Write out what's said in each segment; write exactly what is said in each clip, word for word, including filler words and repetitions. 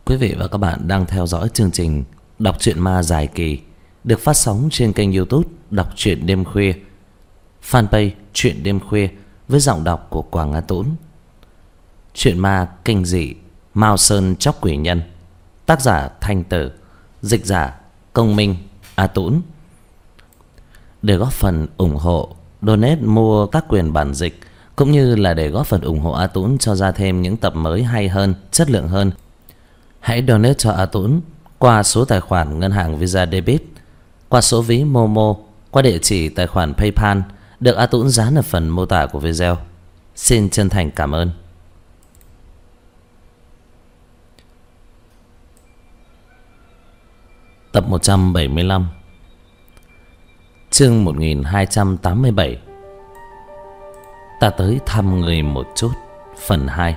Quý vị và các bạn đang theo dõi chương trình Đọc truyện ma dài kỳ được phát sóng trên kênh YouTube Đọc truyện đêm khuya, fanpage Truyện đêm khuya với giọng đọc của Quảng Á Tũng. Truyện ma kinh dị Mao Sơn Chóc Quỷ Nhân, tác giả Thanh Tử, dịch giả Công Minh, Á Tũng. Để góp phần ủng hộ, donate mua tác quyền bản dịch, cũng như là để góp phần ủng hộ Á Tũng cho ra thêm những tập mới hay hơn, chất lượng hơn, hãy donate cho Á Tũng qua số tài khoản ngân hàng Visa Debit, qua số ví Momo, qua địa chỉ tài khoản PayPal được Á Tũng dán ở phần mô tả của video. Xin chân thành cảm ơn. Tập một trăm bảy mươi lăm, chương một nghìn hai trăm tám mươi bảy. Ta tới thăm người một chút, phần hai.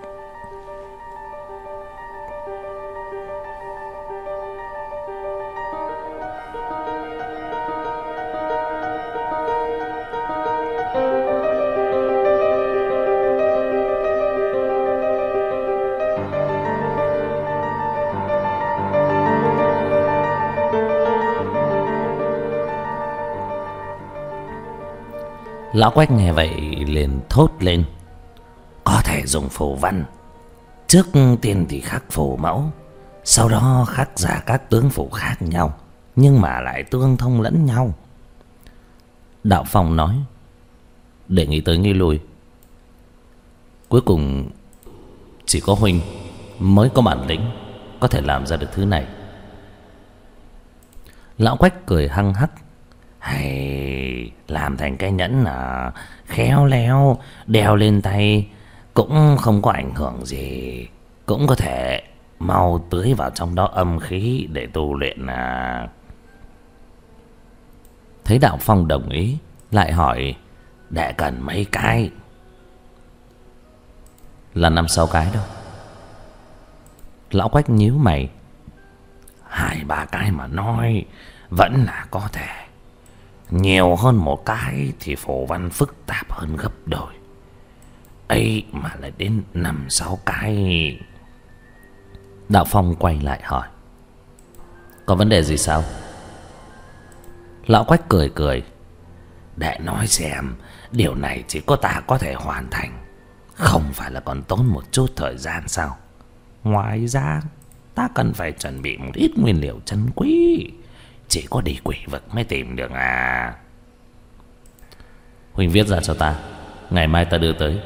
Lão Quách nghe vậy liền thốt lên: có thể dùng phù văn. Trước tiên thì khắc phù mẫu, sau đó khắc ra các tướng phù khác nhau, nhưng mà lại tương thông lẫn nhau. Đạo Phong nói: để nghĩ tới nghĩ lui, cuối cùng chỉ có huynh mới có bản lĩnh có thể làm ra được thứ này. Lão Quách cười hăng hắc: hay làm thành cái nhẫn à, khéo léo đeo lên tay cũng không có ảnh hưởng gì, cũng có thể mau tưới vào trong đó âm khí để tu luyện à. Thấy Đạo Phong đồng ý, lại hỏi: đệ cần mấy cái? Là năm sáu cái đâu. Lão Quách nhíu mày: hai ba cái mà nói vẫn là có thể, nhiều hơn một cái thì phù văn phức tạp hơn gấp đôi, ấy mà lại đến năm sáu cái. Đạo Phong quay lại hỏi: có vấn đề gì sao? Lão Quách cười cười: để nói xem, điều này chỉ có ta có thể hoàn thành, không phải là còn tốn một chút thời gian sao? Ngoài ra ta cần phải chuẩn bị một ít nguyên liệu chân quý, chỉ có đi quỷ vực mới tìm được à. Huynh viết ra cho ta, ngày mai ta đưa tới.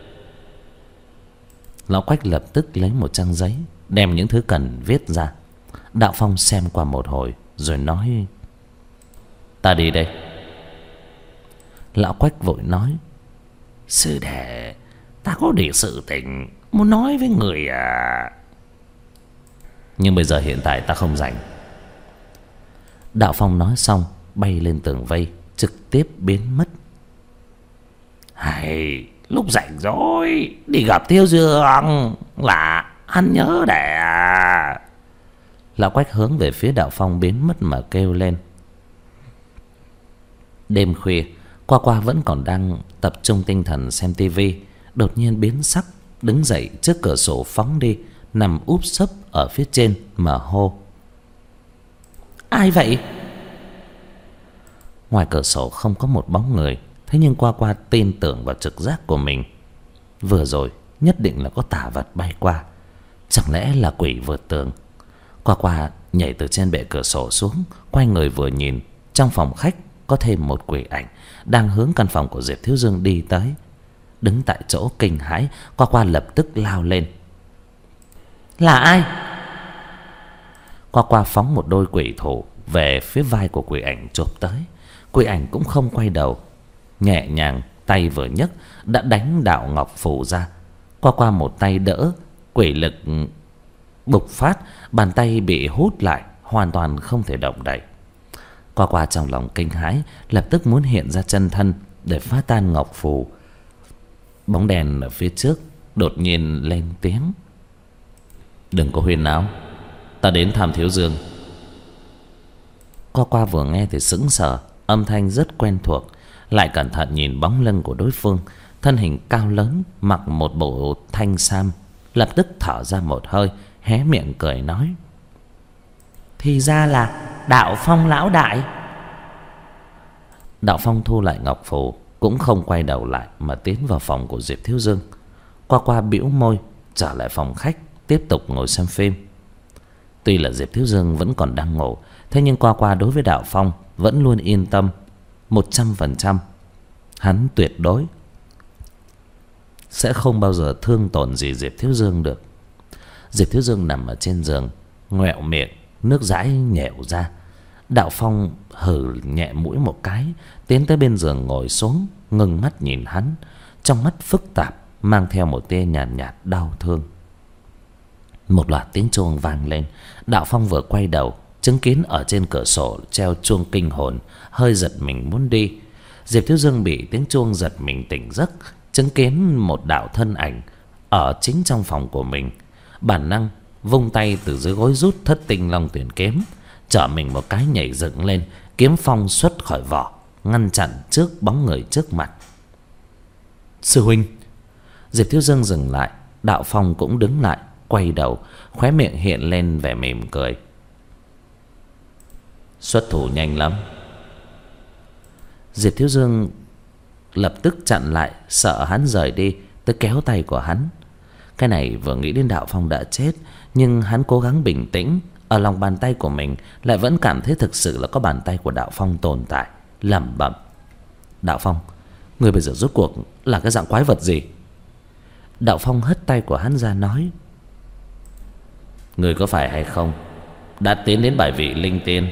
Lão Quách lập tức lấy một trang giấy, đem những thứ cần viết ra. Đạo Phong xem qua một hồi rồi nói: ta đi đây. Lão Quách vội nói: sư đệ, ta có điều sự tình muốn nói với người à. Nhưng bây giờ hiện tại ta không rảnh. Đạo Phong nói xong bay lên tường vây, trực tiếp biến mất. Hay lúc rảnh rồi đi gặp Tiêu Dương là hắn nhớ để à. Lão Quách hướng về phía Đạo Phong biến mất mà kêu lên. Đêm khuya, Qua Qua vẫn còn đang tập trung tinh thần xem tivi, đột nhiên biến sắc, đứng dậy trước cửa sổ phóng đi, nằm úp sấp ở phía trên mà hô: ai vậy? Ngoài cửa sổ không có một bóng người, thế nhưng Qua Qua tin tưởng vào trực giác của mình. Vừa rồi nhất định là có tà vật bay qua, chẳng lẽ là quỷ vượt tường? Qua Qua nhảy từ trên bệ cửa sổ xuống, quay người vừa nhìn, trong phòng khách có thêm một quỷ ảnh đang hướng căn phòng của Diệp Thiếu Dương đi tới. Đứng tại chỗ kinh hãi, Qua Qua lập tức lao lên. Là ai? Qua Qua phóng một đôi quỷ thủ về phía vai của quỷ ảnh chộp tới. Quỷ ảnh cũng không quay đầu, nhẹ nhàng tay vừa nhấc đã đánh đạo ngọc phù ra. Qua Qua một tay đỡ, quỷ lực bộc phát, bàn tay bị hút lại, hoàn toàn không thể động đậy. Qua Qua trong lòng kinh hãi, lập tức muốn hiện ra chân thân để phá tan ngọc phù. Bóng đèn ở phía trước đột nhiên lên tiếng: đừng có huyên náo, ta đến thăm Thiếu Dương. Qua Qua vừa nghe thì sững sờ, âm thanh rất quen thuộc, lại cẩn thận nhìn bóng lưng của đối phương, thân hình cao lớn, mặc một bộ thanh sam, lập tức thở ra một hơi, hé miệng cười nói: thì ra là Đạo Phong lão đại. Đạo Phong thu lại ngọc phù, cũng không quay đầu lại mà tiến vào phòng của Diệp Thiếu Dương. Qua Qua bĩu môi trở lại phòng khách, tiếp tục ngồi xem phim. Tuy là Diệp Thiếu Dương vẫn còn đang ngủ, thế nhưng Qua Qua đối với Đạo Phong vẫn luôn yên tâm một trăm phần trăm. Hắn tuyệt đối sẽ không bao giờ thương tổn gì Diệp Thiếu Dương được. Diệp Thiếu Dương nằm ở trên giường, ngoẹo miệng, nước dãi nhẻo ra. Đạo Phong hừ nhẹ mũi một cái, tiến tới bên giường ngồi xuống, ngưng mắt nhìn hắn, trong mắt phức tạp mang theo một tia nhàn nhạt, nhạt đau thương. Một loạt tiếng chuông vang lên. Đạo Phong vừa quay đầu, chứng kiến ở trên cửa sổ treo chuông kinh hồn, hơi giật mình muốn đi. Diệp Thiếu Dương bị tiếng chuông giật mình tỉnh giấc, chứng kiến một đạo thân ảnh ở chính trong phòng của mình. Bản năng vung tay từ dưới gối rút Thất Tinh Long Tuyển kiếm, trở mình một cái nhảy dựng lên, kiếm phong xuất khỏi vỏ, ngăn chặn trước bóng người trước mặt. Sư huynh. Diệp Thiếu Dương dừng lại, Đạo Phong cũng đứng lại, quay đầu, khóe miệng hiện lên vẻ mỉm cười. Xuất thủ nhanh lắm. Diệp Thiếu Dương lập tức chặn lại, sợ hắn rời đi, tới kéo tay của hắn. Cái này vừa nghĩ đến Đạo Phong đã chết, nhưng hắn cố gắng bình tĩnh. Ở lòng bàn tay của mình lại vẫn cảm thấy thực sự là có bàn tay của Đạo Phong tồn tại, lẩm bẩm: Đạo Phong, người bây giờ rốt cuộc là cái dạng quái vật gì? Đạo Phong hất tay của hắn ra nói: người có phải hay không đã tiến đến bài vị linh tiên?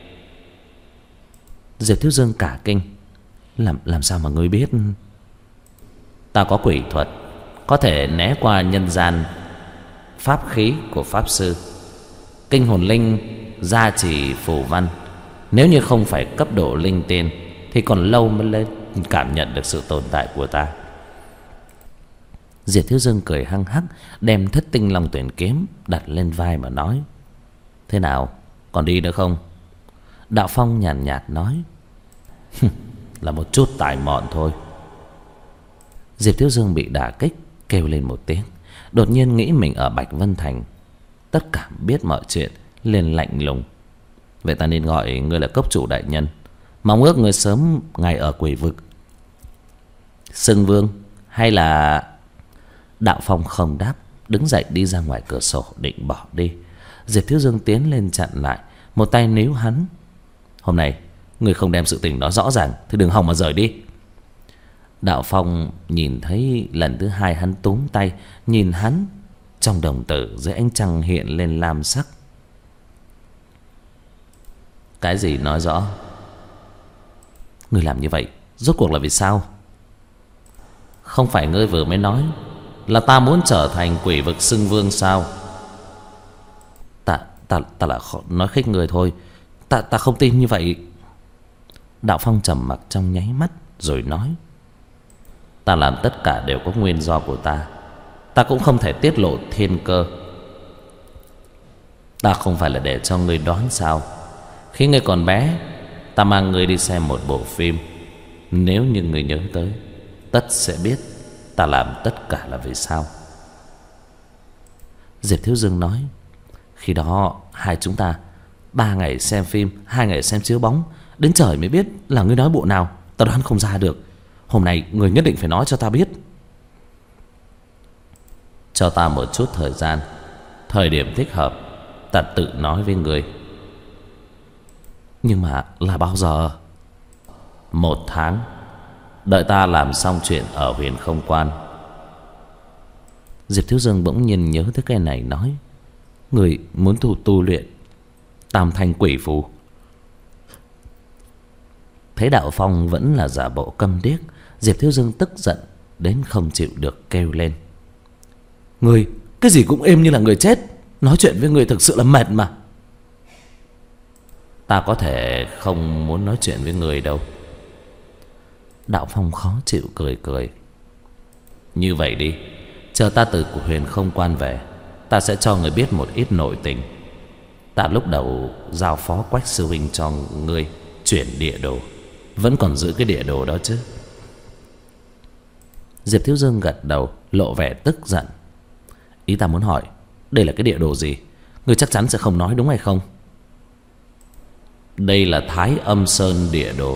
Diệp Thiếu Dương cả kinh: Làm làm sao mà ngươi biết? Ta có quỷ thuật, có thể né qua nhân gian pháp khí của pháp sư, kinh hồn linh gia trì phù văn. Nếu như không phải cấp độ linh tiên thì còn lâu mới lên cảm nhận được sự tồn tại của ta. Diệp Thiếu Dương cười hăng hắc, đem Thất Tinh Long Tuyển kiếm đặt lên vai mà nói: thế nào, còn đi nữa không? Đạo Phong nhàn nhạt, nhạt nói: là một chút tài mọn thôi. Diệp Thiếu Dương bị đả kích, kêu lên một tiếng. Đột nhiên nghĩ mình ở Bạch Vân Thành, tất cả biết mọi chuyện, liền lạnh lùng: vậy ta nên gọi ngươi là cốc chủ đại nhân, mong ước ngươi sớm ngày ở quỷ vực xưng vương, hay là... Đạo Phong không đáp, đứng dậy đi ra ngoài cửa sổ định bỏ đi. Diệp Thiếu Dương tiến lên chặn lại, một tay níu hắn: hôm nay ngươi không đem sự tình đó rõ ràng thì đừng hòng mà rời đi. Đạo Phong nhìn thấy lần thứ hai hắn túm tay, nhìn hắn, trong đồng tử dưới ánh trăng hiện lên lam sắc. Cái gì nói rõ? Ngươi làm như vậy rốt cuộc là vì sao? Không phải ngươi vừa mới nói là ta muốn trở thành quỷ vực xưng vương sao? Ta ta ta là nói khích người thôi, ta ta không tin như vậy. Đạo Phong trầm mặc trong nháy mắt rồi nói: ta làm tất cả đều có nguyên do của ta, ta cũng không thể tiết lộ thiên cơ. Ta không phải là để cho ngươi đoán sao? Khi ngươi còn bé, ta mang ngươi đi xem một bộ phim. Nếu như ngươi nhớ tới, tất sẽ biết ta làm tất cả là vì sao. Diệp Thiếu Dương nói: khi đó hai chúng ta ba ngày xem phim, hai ngày xem chiếu bóng, đến trời mới biết là ngươi nói bộ nào. Ta đoán không ra được. Hôm nay ngươi nhất định phải nói cho ta biết. Cho ta một chút thời gian, thời điểm thích hợp ta tự nói với ngươi. Nhưng mà là bao giờ? Một tháng, đợi ta làm xong chuyện ở Huyền Không Quan. Diệp Thiếu Dương bỗng nhiên nhớ tới cái này, nói: người muốn tu tu luyện Tam Thanh Quỷ Phù. Thấy Đạo Phong vẫn là giả bộ câm điếc, Diệp Thiếu Dương tức giận đến không chịu được, kêu lên: người cái gì cũng êm như là người chết, nói chuyện với người thực sự là mệt mà. Ta có thể không muốn nói chuyện với người đâu. Đạo Phong khó chịu cười cười: như vậy đi, chờ ta từ Huyền Không Quan về, ta sẽ cho người biết một ít nội tình. Ta lúc đầu giao phó Quách sư huynh cho ngươi chuyển địa đồ, vẫn còn giữ cái địa đồ đó chứ? Diệp Thiếu Dương gật đầu, lộ vẻ tức giận: ý ta muốn hỏi, Đây là cái địa đồ gì? Ngươi chắc chắn sẽ không nói đúng hay không? Đây là Thái Âm Sơn địa đồ.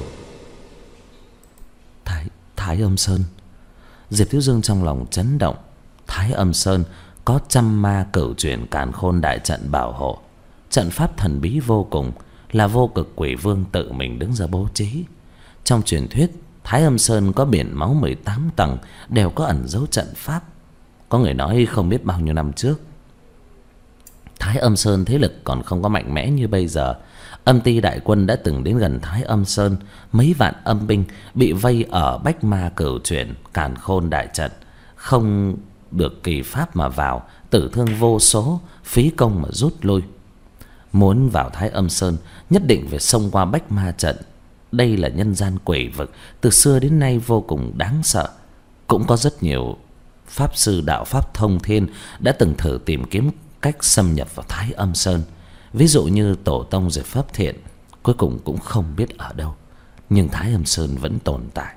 Thái, Thái Âm Sơn. Diệp Thiếu Dương trong lòng chấn động. Thái Âm Sơn có trăm ma cửu chuyển càn khôn đại trận bảo hộ. Trận pháp thần bí vô cùng, là Vô Cực Quỷ Vương tự mình đứng ra bố trí. Trong truyền thuyết, Thái Âm Sơn có biển máu mười tám tầng, đều có ẩn dấu trận pháp. Có người nói không biết bao nhiêu năm trước, Thái Âm Sơn thế lực còn không có mạnh mẽ như bây giờ, Âm Ti đại quân đã từng đến gần Thái Âm Sơn. Mấy vạn âm binh bị vây ở Bách Ma Cửu Chuyển càn khôn đại trận, không được kỳ pháp mà vào, tử thương vô số, phí công mà rút lui. Muốn vào Thái Âm Sơn nhất định phải xông qua Bách Ma trận. Đây là nhân gian quỷ vực, từ xưa đến nay vô cùng đáng sợ. Cũng có rất nhiều pháp sư đạo pháp thông thiên đã từng thử tìm kiếm cách xâm nhập vào Thái Âm Sơn. Ví dụ như tổ tông Diệp Pháp Thiện, cuối cùng cũng không biết ở đâu, nhưng Thái Âm Sơn vẫn tồn tại.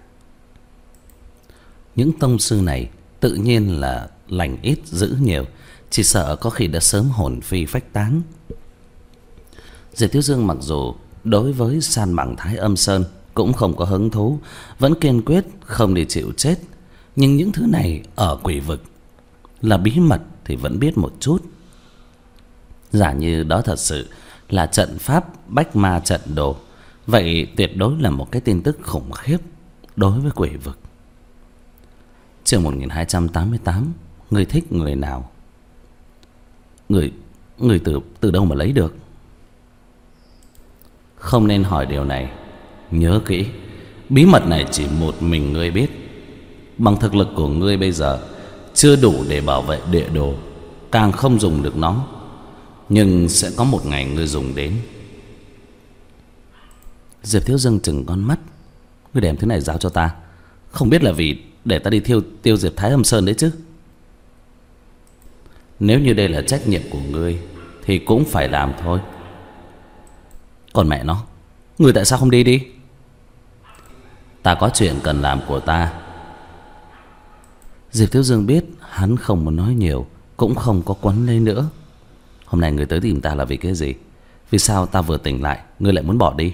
Những tông sư này tự nhiên là lành ít dữ nhiều, chỉ sợ có khi đã sớm hồn phi phách tán. Diệp Thiếu Dương mặc dù đối với san bằng Thái Âm Sơn cũng không có hứng thú, vẫn kiên quyết không đi chịu chết. Nhưng những thứ này ở quỷ vực là bí mật thì vẫn biết một chút. Giả như đó thật sự là trận pháp Bách Ma trận đồ, vậy tuyệt đối là một cái tin tức khủng khiếp đối với quỷ vực. Chương một nghìn hai trăm tám mươi tám. Người thích người nào? Người Người từ từ đâu mà lấy được? Không nên hỏi điều này. Nhớ kỹ, bí mật này chỉ một mình ngươi biết. Bằng thực lực của ngươi bây giờ chưa đủ để bảo vệ địa đồ, càng không dùng được nó. Nhưng sẽ có một ngày ngươi dùng đến. Diệp Thiếu Dương chừng con mắt. Ngươi đem thứ này giao cho ta, không biết là vì để ta đi thiêu tiêu diệt Thái Âm Sơn đấy chứ? Nếu như đây là trách nhiệm của ngươi thì cũng phải làm thôi. Còn mẹ nó, ngươi tại sao không đi đi? Ta có chuyện cần làm của ta. Diệp Thiếu Dương biết hắn không muốn nói nhiều, cũng không có quấn lấy nữa. Hôm nay ngươi tới tìm ta là vì cái gì? Vì sao ta vừa tỉnh lại ngươi lại muốn bỏ đi?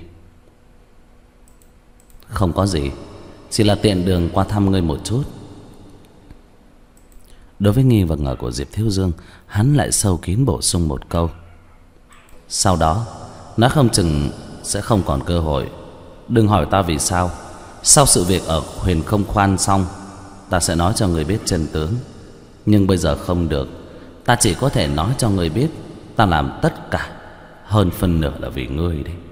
Không có gì, chỉ là tiện đường qua thăm ngươi một chút. Đối với nghi và ngờ của Diệp Thiếu Dương, hắn lại sâu kín bổ sung một câu. Sau đó nó không chừng sẽ không còn cơ hội. Đừng hỏi ta vì sao. Sau sự việc ở Huyền Không Khoan xong, ta sẽ nói cho người biết chân tướng. Nhưng bây giờ không được. Ta chỉ có thể nói cho người biết ta làm tất cả, hơn phân nửa là vì ngươi đấy.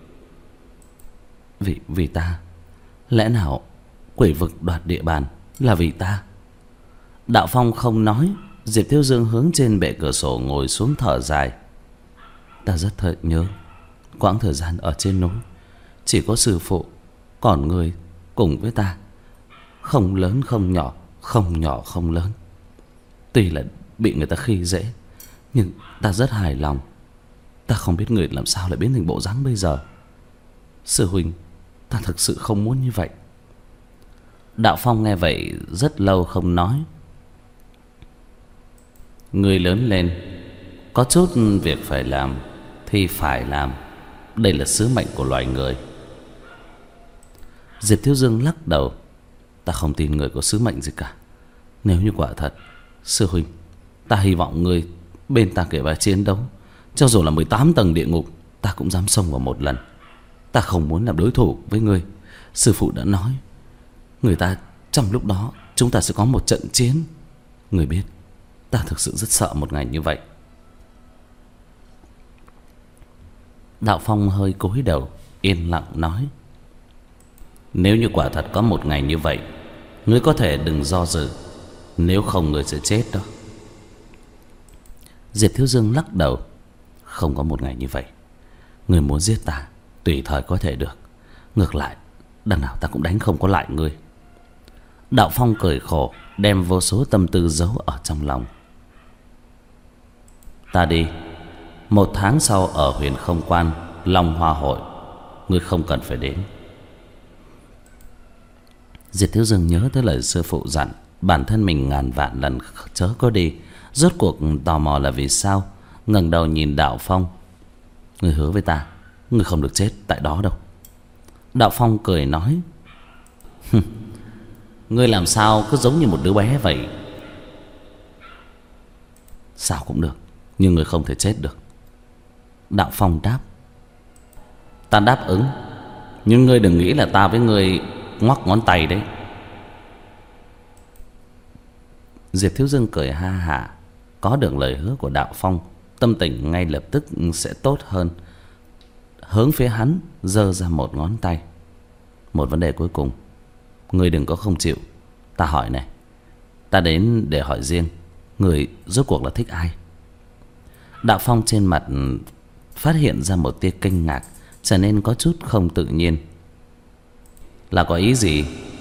Vì, vì ta? Lẽ nào quỷ vực đoạt địa bàn là vì ta? Đạo Phong không nói. Diệp Thiếu Dương hướng trên bệ cửa sổ ngồi xuống thở dài. Ta rất thật nhớ quãng thời gian ở trên núi, chỉ có sư phụ, còn ngươi cùng với ta, không lớn không nhỏ, không nhỏ không lớn. Tuy là bị người ta khi dễ, nhưng ta rất hài lòng. Ta không biết người làm sao lại biến thành bộ dáng bây giờ. Sư huynh, ta thực sự không muốn như vậy. Đạo Phong nghe vậy rất lâu không nói. Người lớn lên, có chút việc phải làm thì phải làm. Đây là sứ mệnh của loài người. Diệp Thiếu Dương lắc đầu. Ta không tin người có sứ mệnh gì cả. Nếu như quả thật, sư huynh, ta hy vọng người bên ta kể bài chiến đấu, cho dù là mười tám tầng địa ngục, ta cũng dám xông vào một lần. Ta không muốn làm đối thủ với ngươi. Sư phụ đã nói, người ta trong lúc đó chúng ta sẽ có một trận chiến. Người biết, ta thực sự rất sợ một ngày như vậy. Đạo Phong hơi cúi đầu, yên lặng nói. Nếu như quả thật có một ngày như vậy, ngươi có thể đừng do dự. Nếu không ngươi sẽ chết đó. Diệp Thiếu Dương lắc đầu. Không có một ngày như vậy. Ngươi muốn giết ta tùy thời có thể được. Ngược lại, đằng nào ta cũng đánh không có lại ngươi. Đạo Phong cười khổ, đem vô số tâm tư giấu ở trong lòng. Ta đi. Một tháng sau ở Huyền Không Quan, Long Hoa Hội, ngươi không cần phải đến. Diệp Thiếu Dương nhớ tới lời sư phụ dặn, bản thân mình ngàn vạn lần chớ có đi. Rốt cuộc tò mò là vì sao, ngẩng đầu nhìn Đạo Phong. Ngươi hứa với ta, ngươi không được chết tại đó đâu. Đạo Phong cười nói, ngươi làm sao cứ giống như một đứa bé vậy. Sao cũng được, nhưng ngươi không thể chết được. Đạo Phong đáp, ta đáp ứng, nhưng ngươi đừng nghĩ là ta với ngươi ngoắc ngón tay đấy. Diệp Thiếu Dương cười ha hả. Có được lời hứa của Đạo Phong, tâm tình ngay lập tức sẽ tốt hơn. Hướng phía hắn giơ ra một ngón tay. Một vấn đề cuối cùng, ngươi đừng có không chịu. Ta hỏi này, ta đến để hỏi riêng, ngươi rốt cuộc là thích ai? Đạo Phong trên mặt phát hiện ra một tia kinh ngạc, trở nên có chút không tự nhiên. Là có ý gì?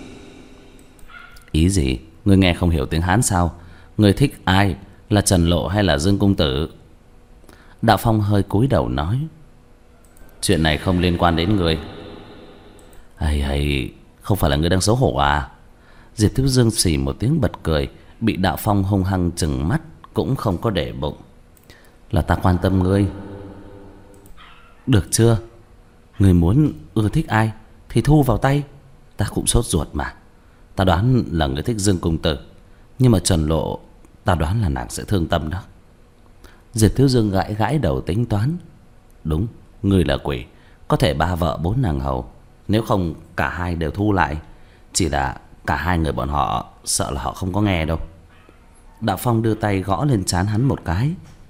Ý gì? Ngươi nghe không hiểu tiếng Hán sao? Ngươi thích ai? Là Trần Lộ hay là Dương Công Tử? Đạo Phong hơi cúi đầu nói, chuyện này không liên quan đến ngươi. Hay hay, không phải là ngươi đang xấu hổ à? Diệp Thiếu Dương xì một tiếng bật cười, bị Đạo Phong hung hăng trừng mắt cũng không có để bụng. Là ta quan tâm ngươi. Được chưa? Ngươi muốn ưa thích ai thì thu vào tay. Ta cũng sốt ruột mà. Ta đoán là ngươi thích Dương Công Tử, nhưng mà Trần Lộ, ta đoán là nàng sẽ thương tâm đó. Diệp Thiếu Dương gãi gãi đầu tính toán. Đúng, ngươi là quỷ, có thể ba vợ bốn nàng hầu. Nếu không cả hai đều thu lại. Chỉ là cả hai người bọn họ sợ là họ không có nghe đâu. Đạo Phong đưa tay gõ lên trán hắn một cái.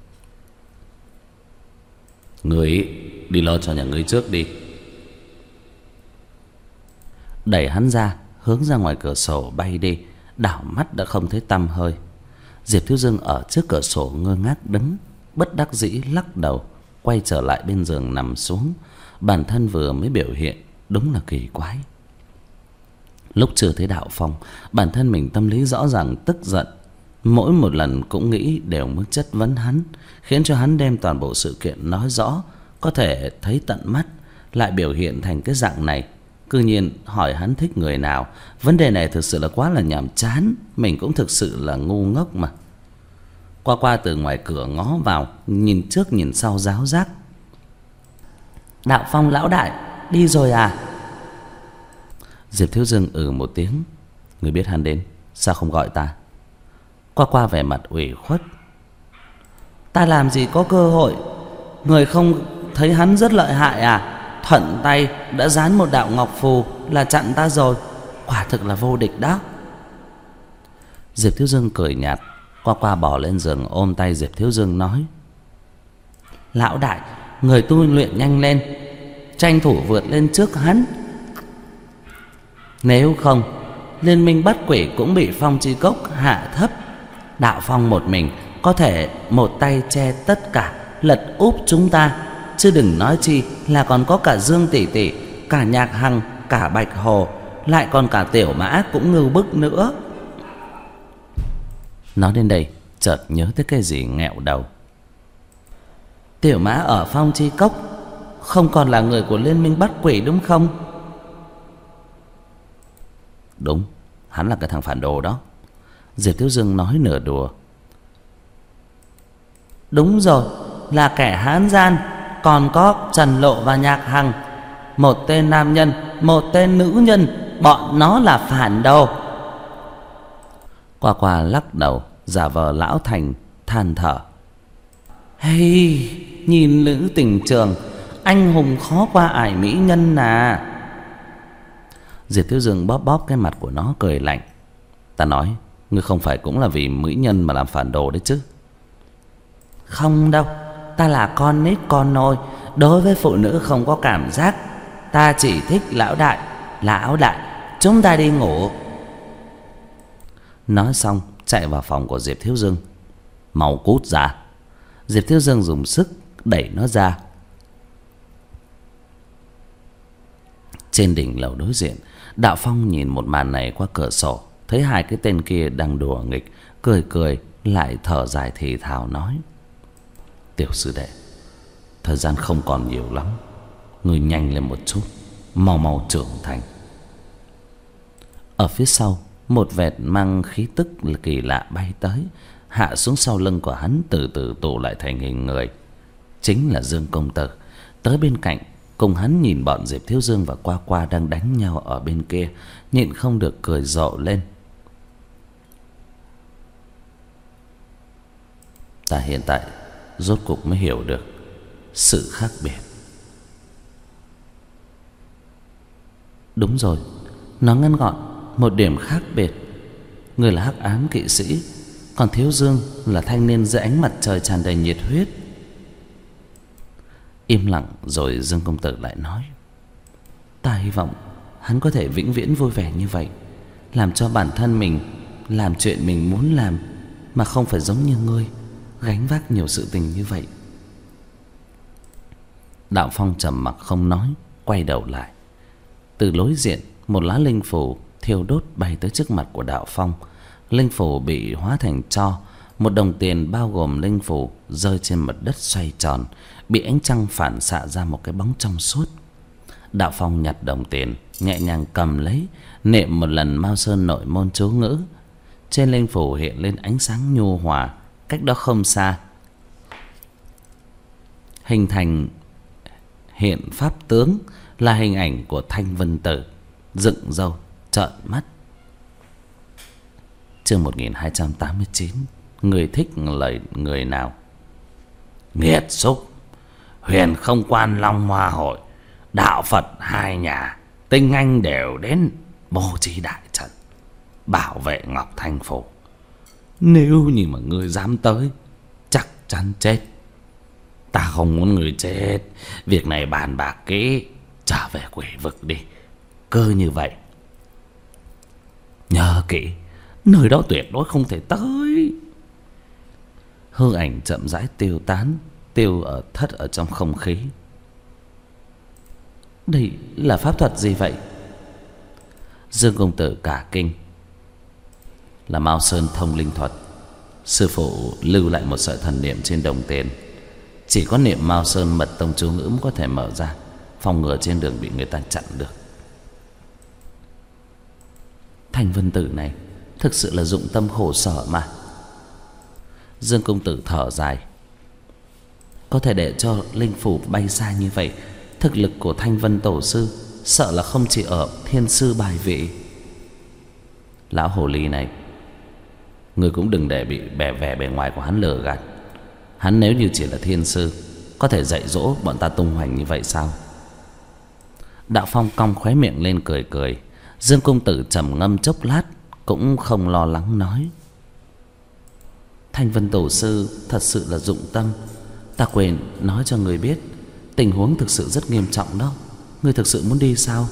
Ngươi đi lo cho nhà ngươi trước đi. Đẩy hắn ra, hướng ra ngoài cửa sổ bay đi. Đảo mắt đã không thấy tăm hơi. Diệp Thiếu Dương ở trước cửa sổ ngơ ngác đứng, bất đắc dĩ lắc đầu, quay trở lại bên giường nằm xuống. Bản thân vừa mới biểu hiện đúng là kỳ quái. Lúc chưa thấy Đạo Phong, bản thân mình tâm lý rõ ràng tức giận. Mỗi một lần cũng nghĩ đều muốn chất vấn hắn, khiến cho hắn đem toàn bộ sự kiện nói rõ, có thể thấy tận mắt, lại biểu hiện thành cái dạng này. Cư nhiên hỏi hắn thích người nào. Vấn đề này thực sự là quá là nhàm chán. Mình cũng thực sự là ngu ngốc mà. Qua qua từ ngoài cửa ngó vào, nhìn trước nhìn sau ráo rác. Đạo Phong lão đại đi rồi à? Diệp Thiếu Dương ừ một tiếng. Người biết hắn đến, sao không gọi ta? Qua qua vẻ mặt ủy khuất. Ta làm gì có cơ hội. Người không thấy hắn rất lợi hại à? Thuận tay đã dán một đạo ngọc phù là chặn ta rồi. Quả thực là vô địch đó. Diệp Thiếu Dương cười nhạt. Qua qua bỏ lên giường ôm tay Diệp Thiếu Dương nói, lão đại, người tu luyện nhanh lên, tranh thủ vượt lên trước hắn. Nếu không, liên minh bắt quỷ cũng bị Phong Chi Cốc hạ thấp. Đạo Phong một mình có thể một tay che tất cả, lật úp chúng ta. Chứ đừng nói chi là còn có cả Dương tỷ tỷ, cả Nhạc Hằng, cả Bạch Hồ, lại còn cả Tiểu Mã cũng ngưu bức nữa. Nói đến đây chợt nhớ tới cái gì nghẹo đầu. Tiểu Mã ở Phong Chi Cốc không còn là người của liên minh bắt quỷ đúng không? Đúng, hắn là cái thằng phản đồ đó. Diệp Thiếu Dương nói nửa đùa. Đúng rồi, là kẻ hán gian. Còn có Trần Lộ và Nhạc Hằng, một tên nam nhân, một tên nữ nhân. Bọn nó là phản đồ. Qua qua lắc đầu, giả vờ lão thành, than thở. Hey, nhìn nữ tình trường, anh hùng khó qua ải mỹ nhân à. Diệp Thiếu Dương bóp bóp cái mặt của nó cười lạnh. Ta nói, ngươi không phải cũng là vì mỹ nhân mà làm phản đồ đấy chứ? Không đâu, ta là con nít con nôi, đối với phụ nữ không có cảm giác. Ta chỉ thích lão đại. Lão đại, chúng ta đi ngủ. Nói xong chạy vào phòng của Diệp Thiếu Dương. Mau cút ra. Diệp Thiếu Dương dùng sức đẩy nó ra. Trên đỉnh lầu đối diện, Đạo Phong nhìn một màn này qua cửa sổ, thấy hai cái tên kia đang đùa nghịch, cười cười lại thở dài thì thào nói, tiểu sư đệ, thời gian không còn nhiều lắm, ngươi nhanh lên một chút, mau mau trưởng thành. Ở phía sau, một vệt mang khí tức kỳ lạ bay tới. hạ xuống sau lưng của hắn, từ từ tụ lại thành hình người. Chính là Dương công tử. Tới bên cạnh cùng hắn nhìn bọn Diệp Thiếu Dương và Qua Qua đang đánh nhau ở bên kia, nhịn không được cười rộ lên. Ta hiện tại rốt cuộc mới hiểu được sự khác biệt. Đúng rồi, nó ngắn gọn, một điểm khác biệt. Người là hắc ám kỵ sĩ, còn Thiếu Dương là thanh niên dưới ánh mặt trời tràn đầy nhiệt huyết. Im lặng rồi Dương công tử lại nói: Ta hy vọng hắn có thể vĩnh viễn vui vẻ như vậy, làm cho bản thân mình làm chuyện mình muốn làm, mà không phải giống như ngươi gánh vác nhiều sự tình như vậy. Đạo Phong trầm mặc không nói, quay đầu lại. Từ lối diện, một lá linh phù thiêu đốt bay tới trước mặt của Đạo Phong. Linh phù bị hóa thành tro. Một đồng tiền bao gồm linh phù rơi trên mặt đất xoay tròn, bị ánh trăng phản xạ ra một cái bóng trong suốt. Đạo Phong nhặt đồng tiền, nhẹ nhàng cầm lấy, niệm một lần Mao Sơn nội môn chú ngữ. Trên linh phù hiện lên ánh sáng nhu hòa. Cách đó không xa hình thành hiện pháp tướng, là hình ảnh của Thanh Vân Tử dựng râu trợn mắt. Chương một nghìn hai trăm tám mươi chín. Người thích lời người nào? Nghiệt xúc! Huyền Không Quan Long Hoa Hội, đạo Phật hai nhà tinh anh đều đến bố trí đại trận bảo vệ Ngọc Thanh Phủ. Nếu như mà ngươi dám tới, chắc chắn chết. Ta không muốn người chết. Việc này bàn bạc kỹ, trở về quỷ vực đi. Cơ như vậy, nhớ kỹ, nơi đó tuyệt đối không thể tới. Hư ảnh chậm rãi tiêu tán, tiêu ở thất ở trong không khí. Đây là pháp thuật gì vậy? Dương công tử cả kinh. Là Mao Sơn thông linh thuật. Sư phụ lưu lại một sợi thần niệm trên đồng tiền. Chỉ có niệm Mao Sơn mật tông chú ngữ mới có thể mở ra, phòng ngừa trên đường bị người ta chặn được. Thanh Vân Tử này thực sự là dụng tâm khổ sở mà. Dương công tử thở dài. Có thể để cho linh phủ bay xa như vậy, thực lực của Thanh Vân tổ sư sợ là không chỉ ở thiên sư bài vị. Lão hồ ly này, ngươi cũng đừng để bị bè vẻ bề ngoài của hắn lừa gạt. Hắn nếu như chỉ là thiên sư, có thể dạy dỗ bọn ta tung hoành như vậy sao? Đạo Phong cong khóe miệng lên cười cười. Dương công tử trầm ngâm chốc lát, cũng không lo lắng nói: Thanh Vân tổ sư thật sự là dụng tâm. Ta quên nói cho người biết, tình huống thực sự rất nghiêm trọng đó. Ngươi thực sự muốn đi sao?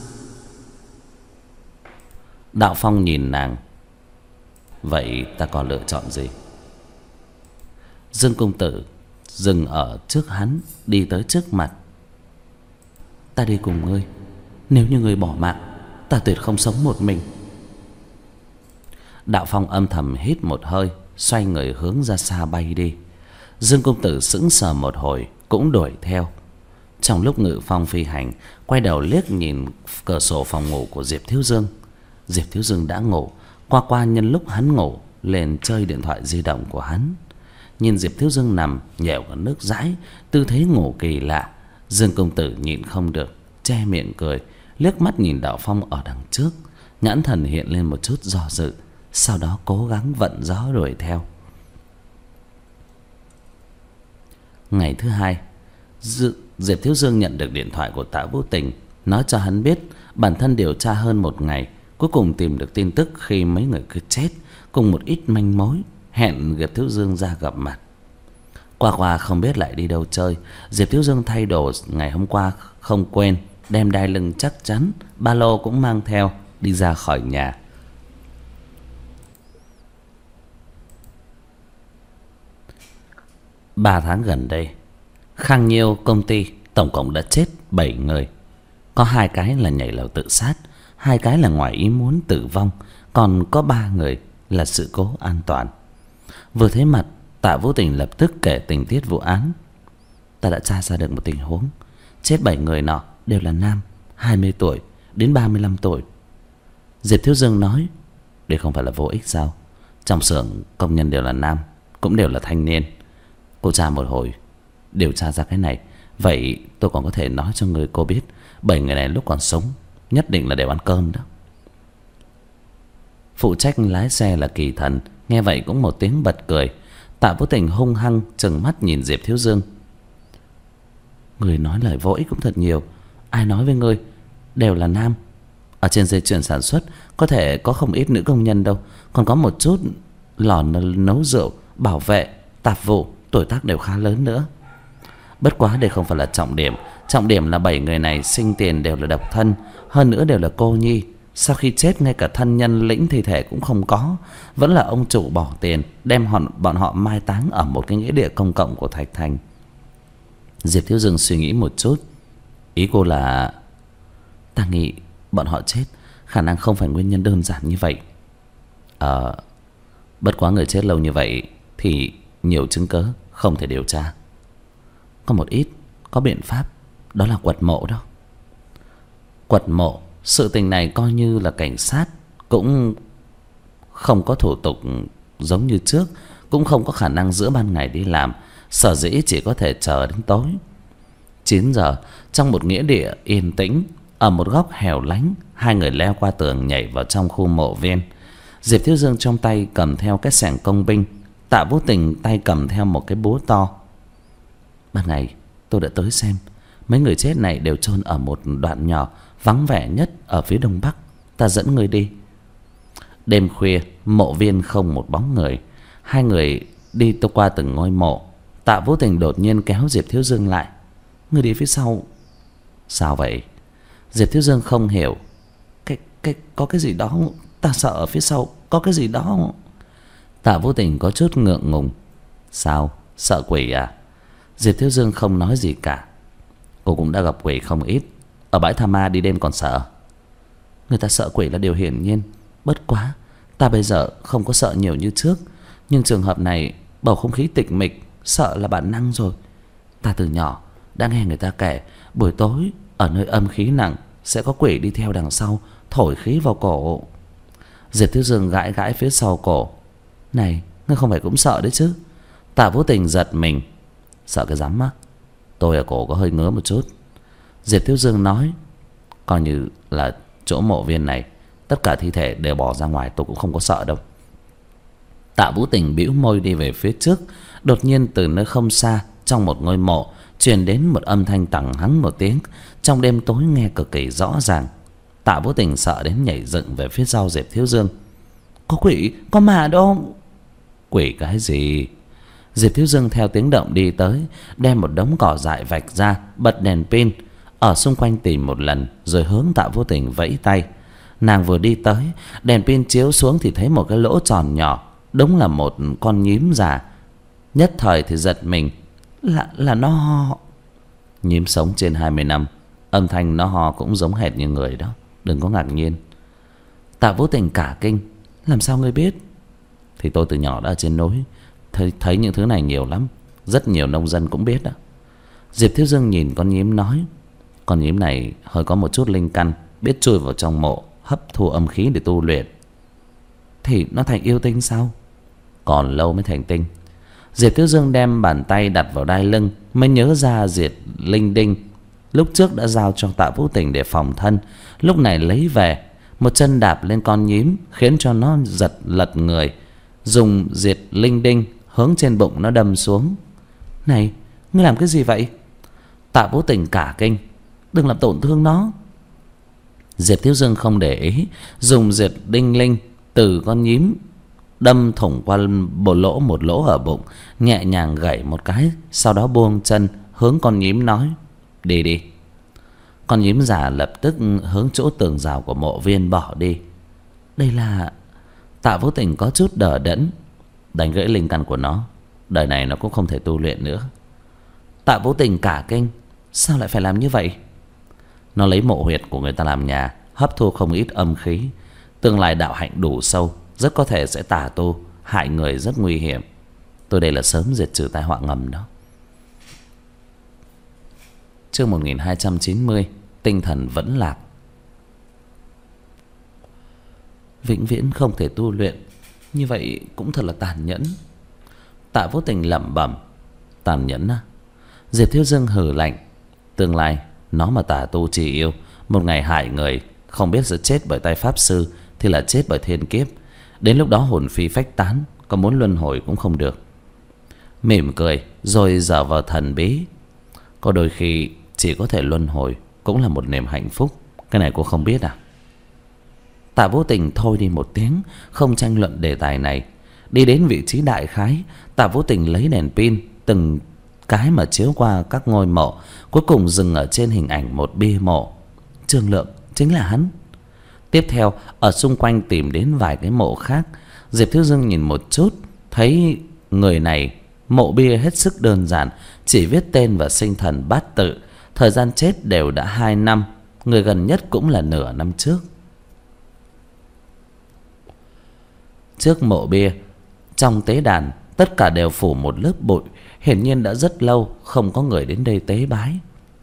Đạo Phong nhìn nàng. Vậy ta còn lựa chọn gì? Dương công tử dừng ở trước hắn, đi tới trước mặt. Ta đi cùng ngươi. Nếu như ngươi bỏ mạng, ta tuyệt không sống một mình. Đạo Phong âm thầm hít một hơi, xoay người hướng ra xa bay đi. Dương công tử sững sờ một hồi, cũng đuổi theo. Trong lúc ngự phong phi hành, quay đầu liếc nhìn cửa sổ phòng ngủ của Diệp Thiếu Dương. Diệp Thiếu Dương đã ngủ. Qua Qua nhân lúc hắn ngủ lên chơi điện thoại di động của hắn. Nhìn Diệp Thiếu Dương nằm nhèo ở nước dãi, tư thế ngủ kỳ lạ. Dương công tử nhịn không được, che miệng cười, liếc mắt nhìn Đạo Phong ở đằng trước. Nhãn thần hiện lên một chút do dự, sau đó cố gắng vận gió đuổi theo. Ngày thứ hai, Diệp Thiếu Dương nhận được điện thoại của Tạ Vũ Tình, nói cho hắn biết bản thân điều tra hơn một ngày, cuối cùng tìm được tin tức khi mấy người cứ chết, cùng một ít manh mối, hẹn Diệp Thiếu Dương ra gặp mặt. Qua Qua không biết lại đi đâu chơi. Diệp Thiếu Dương thay đồ ngày hôm qua không quên, đem đai lưng chắc chắn, ba lô cũng mang theo, đi ra khỏi nhà. Ba tháng gần đây, Khang Nhiêu công ty tổng cộng đã chết bảy người. Có hai cái là nhảy lầu tự sát, hai cái là ngoài ý muốn tử vong, còn có ba người là sự cố an toàn. Vừa thấy mặt, Tạ Vũ Tình lập tức kể tình tiết vụ án. Ta đã tra ra được một tình huống, chết bảy người nọ đều là nam, hai mươi tuổi đến ba mươi lăm tuổi. Diệp Thiếu Dương nói: đây không phải là vô ích sao? Trong xưởng công nhân đều là nam, cũng đều là thanh niên. Cô tra một hồi, điều tra ra cái này. Vậy tôi còn có thể nói cho người cô biết, bảy người này lúc còn sống nhất định là đều ăn cơm đó. Phụ trách lái xe là Kỳ Thần, nghe vậy cũng một tiếng bật cười. Tạ Vũ Tình hung hăng trừng mắt nhìn Diệp Thiếu Dương. Người nói lời vỗi cũng thật nhiều. Ai nói với ngươi đều là nam. Ở trên dây chuyền sản xuất có thể có không ít nữ công nhân đâu. Còn có một chút lò nấu rượu, bảo vệ, tạp vụ, tuổi tác đều khá lớn nữa. Bất quá đây không phải là trọng điểm. Trọng điểm là bảy người này sinh tiền đều là độc thân, hơn nữa đều là cô nhi. Sau khi chết ngay cả thân nhân lĩnh thi thể cũng không có. Vẫn là ông chủ bỏ tiền đem họ, bọn họ mai táng ở một cái nghĩa địa công cộng của Thạch Thành. Diệp Thiếu Dương suy nghĩ một chút. Ý cô là ta nghĩ bọn họ chết khả năng không phải nguyên nhân đơn giản như vậy. Ờ Bất quá người chết lâu như vậy thì nhiều chứng cớ không thể điều tra. Có một ít có biện pháp, đó là quật mộ đó. Quật mộ, sự tình này coi như là cảnh sát cũng không có thủ tục giống như trước, cũng không có khả năng giữa ban ngày đi làm, sở dĩ chỉ có thể chờ đến tối. Chín giờ, trong một nghĩa địa yên tĩnh, ở một góc hẻo lánh, hai người leo qua tường nhảy vào trong khu mộ viên. Diệp Thiếu Dương trong tay cầm theo cái xẻng công binh, Tạ Vũ Tình tay cầm theo một cái búa to. Ban ngày tôi đã tới xem, mấy người chết này đều chôn ở một đoạn nhỏ vắng vẻ nhất ở phía đông bắc. Ta dẫn người đi. Đêm khuya, mộ viên không một bóng người. Hai người đi tô qua từng ngôi mộ. Tạ Vũ Tình đột nhiên kéo Diệp Thiếu Dương lại. Người đi phía sau. Sao vậy? Diệp Thiếu Dương không hiểu. Cái, cái, có cái gì đó. Ta sợ ở phía sau có cái gì đó. Tạ Vũ Tình có chút ngượng ngùng. Sao? Sợ quỷ à? Diệp Thiếu Dương không nói gì cả. Cô cũng đã gặp quỷ không ít. Ở bãi tha ma đi đêm còn sợ. Người ta sợ quỷ là điều hiển nhiên. Bất quá ta bây giờ không có sợ nhiều như trước. Nhưng trường hợp này bầu không khí tịch mịch, sợ là bản năng rồi. Ta từ nhỏ đã nghe người ta kể buổi tối ở nơi âm khí nặng sẽ có quỷ đi theo đằng sau thổi khí vào cổ. Diệp Thiếu Dương gãi gãi phía sau cổ. Này, ngươi không phải cũng sợ đấy chứ? Tạ Vũ Tình giật mình. Sợ cái rắm á? Tôi ở cổ có hơi ngứa một chút. Diệp Thiếu Dương nói. Coi như là chỗ mộ viên này tất cả thi thể đều bỏ ra ngoài, tôi cũng không có sợ đâu. Tạ Vũ Tình bĩu môi đi về phía trước. Đột nhiên từ nơi không xa, trong một ngôi mộ truyền đến một âm thanh tằng hắng một tiếng. Trong đêm tối nghe cực kỳ rõ ràng. Tạ Vũ Tình sợ đến nhảy dựng về phía sau Diệp Thiếu Dương. Có quỷ, có ma đâu. Quỷ cái gì? Diệp Thiếu Dương theo tiếng động đi tới, đem một đống cỏ dại vạch ra, bật đèn pin ở xung quanh tìm một lần, rồi hướng Tạ Vũ Tình vẫy tay. Nàng vừa đi tới, đèn pin chiếu xuống thì thấy một cái lỗ tròn nhỏ, đúng là một con nhím già. Nhất thời thì giật mình. Là, là nó ho. Nhím sống trên hai mươi năm, âm thanh nó ho cũng giống hệt như người đó, đừng có ngạc nhiên. Tạ Vũ Tình cả kinh. Làm sao ngươi biết? Thì tôi từ nhỏ đã ở trên núi, thấy, thấy những thứ này nhiều lắm. Rất nhiều nông dân cũng biết đó. Diệp Thiếu Dương nhìn con nhím nói. Con nhím này hơi có một chút linh căn, biết chui vào trong mộ hấp thu âm khí để tu luyện. Thì nó thành yêu tinh sao? Còn lâu mới thành tinh. Diệp Thiếu Dương đem bàn tay đặt vào đai lưng, mới nhớ ra Diệt Linh Đinh lúc trước đã giao cho Tạ Vũ Tình để phòng thân. Lúc này lấy về, một chân đạp lên con nhím, khiến cho nó giật lật người, dùng Diệt Linh Đinh hướng trên bụng nó đâm xuống. Này, ngươi làm cái gì vậy? Tạ Vũ Tình cả kinh. Đừng làm tổn thương nó. Diệp Thiếu Dương không để ý, dùng Diệt Đinh Linh từ con nhím đâm thủng qua bộ lỗ một lỗ ở bụng, nhẹ nhàng gẩy một cái, sau đó buông chân hướng con nhím nói. Đi đi. Con nhím già lập tức hướng chỗ tường rào của mộ viên bỏ đi. Đây là... Tạ Vũ Tình có chút đờ đẫn. Đánh gãy linh căn của nó, đời này nó cũng không thể tu luyện nữa. Tạ Vũ Tình cả kinh. Sao lại phải làm như vậy? Nó lấy mộ huyệt của người ta làm nhà, hấp thu không ít âm khí. Tương lai đạo hạnh đủ sâu, rất có thể sẽ tà tu, hại người rất nguy hiểm. Tôi đây là sớm diệt trừ tai họa ngầm đó. Chương một nghìn hai trăm chín mươi. Tinh thần vẫn lạc. Vĩnh viễn không thể tu luyện, như vậy cũng thật là tàn nhẫn. Tạ Vũ Tình lẩm bẩm: tàn nhẫn á. Diệp Thiếu Dương hừ lạnh: tương lai nó mà tà tu chỉ yêu, một ngày hại người, không biết sẽ chết bởi tay pháp sư thì là chết bởi thiên kiếp. Đến lúc đó hồn phi phách tán, có muốn luân hồi cũng không được. Mỉm cười rồi giở vào thần bí: có đôi khi chỉ có thể luân hồi cũng là một niềm hạnh phúc. Cái này cô không biết à? Tạ Vũ Tình thôi đi một tiếng, không tranh luận đề tài này. Đi đến vị trí đại khái, Tạ Vũ Tình lấy đèn pin từng cái mà chiếu qua các ngôi mộ, cuối cùng dừng ở trên hình ảnh một bia mộ. Trương Lượng chính là hắn. Tiếp theo ở xung quanh tìm đến vài cái mộ khác. Diệp Thiếu Dương nhìn một chút, thấy người này mộ bia hết sức đơn giản, chỉ viết tên và sinh thần bát tự. Thời gian chết đều đã hai năm, người gần nhất cũng là nửa năm trước. Trước mộ bia, trong tế đàn, tất cả đều phủ một lớp bụi. Hiển nhiên đã rất lâu không có người đến đây tế bái.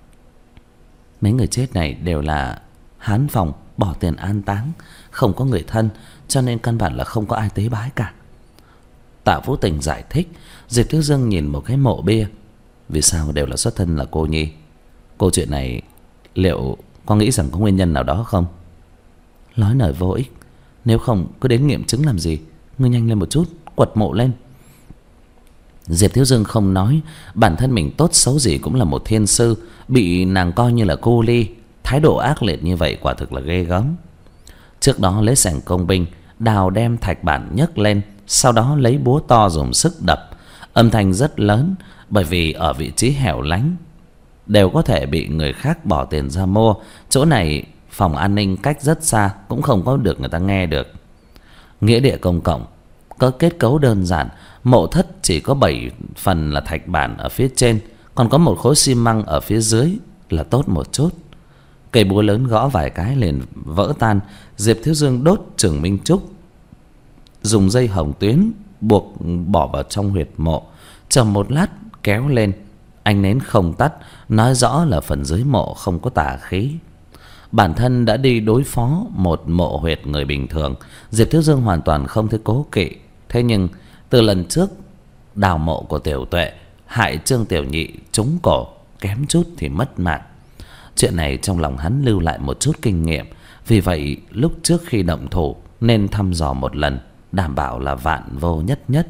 Mấy người chết này đều là hán phòng bỏ tiền an táng, không có người thân, cho nên căn bản là không có ai tế bái cả. Tạ Vũ Tình giải thích. Diệp Thiếu Dương nhìn một cái mộ bia: vì sao đều là xuất thân là cô nhi? Câu chuyện này liệu có nghĩ rằng có nguyên nhân nào đó không? Nói lời vô ích, nếu không cứ đến nghiệm chứng làm gì. Ngươi nhanh lên một chút, quật mộ lên. Diệp Thiếu Dương không nói. Bản thân mình tốt xấu gì cũng là một thiên sư, bị nàng coi như là cô ly. Thái độ ác liệt như vậy quả thực là ghê gớm. Trước đó lấy sẻng công binh đào đem thạch bản nhấc lên, sau đó lấy búa to dùng sức đập. Âm thanh rất lớn, bởi vì ở vị trí hẻo lánh đều có thể bị người khác bỏ tiền ra mua. Chỗ này phòng an ninh cách rất xa, cũng không có được người ta nghe được. Nghĩa địa công cộng có kết cấu đơn giản. Mộ thất chỉ có bảy phần là thạch bản ở phía trên, còn có một khối xi măng ở phía dưới là tốt một chút. Cây búa lớn gõ vài cái liền vỡ tan. Diệp Thiếu Dương đốt trường minh trúc, dùng dây hồng tuyến buộc bỏ vào trong huyệt mộ. Chờ một lát kéo lên, ánh nến không tắt, nói rõ là phần dưới mộ không có tà khí. Bản thân đã đi đối phó một mộ huyệt người bình thường, Diệp Thiếu Dương hoàn toàn không thấy cố kỵ. Thế nhưng từ lần trước đào mộ của Tiểu Tuệ hại Trương Tiểu Nhị trúng cổ, kém chút thì mất mạng. Chuyện này trong lòng hắn lưu lại một chút kinh nghiệm. Vì vậy lúc trước khi động thủ nên thăm dò một lần, đảm bảo là vạn vô nhất nhất.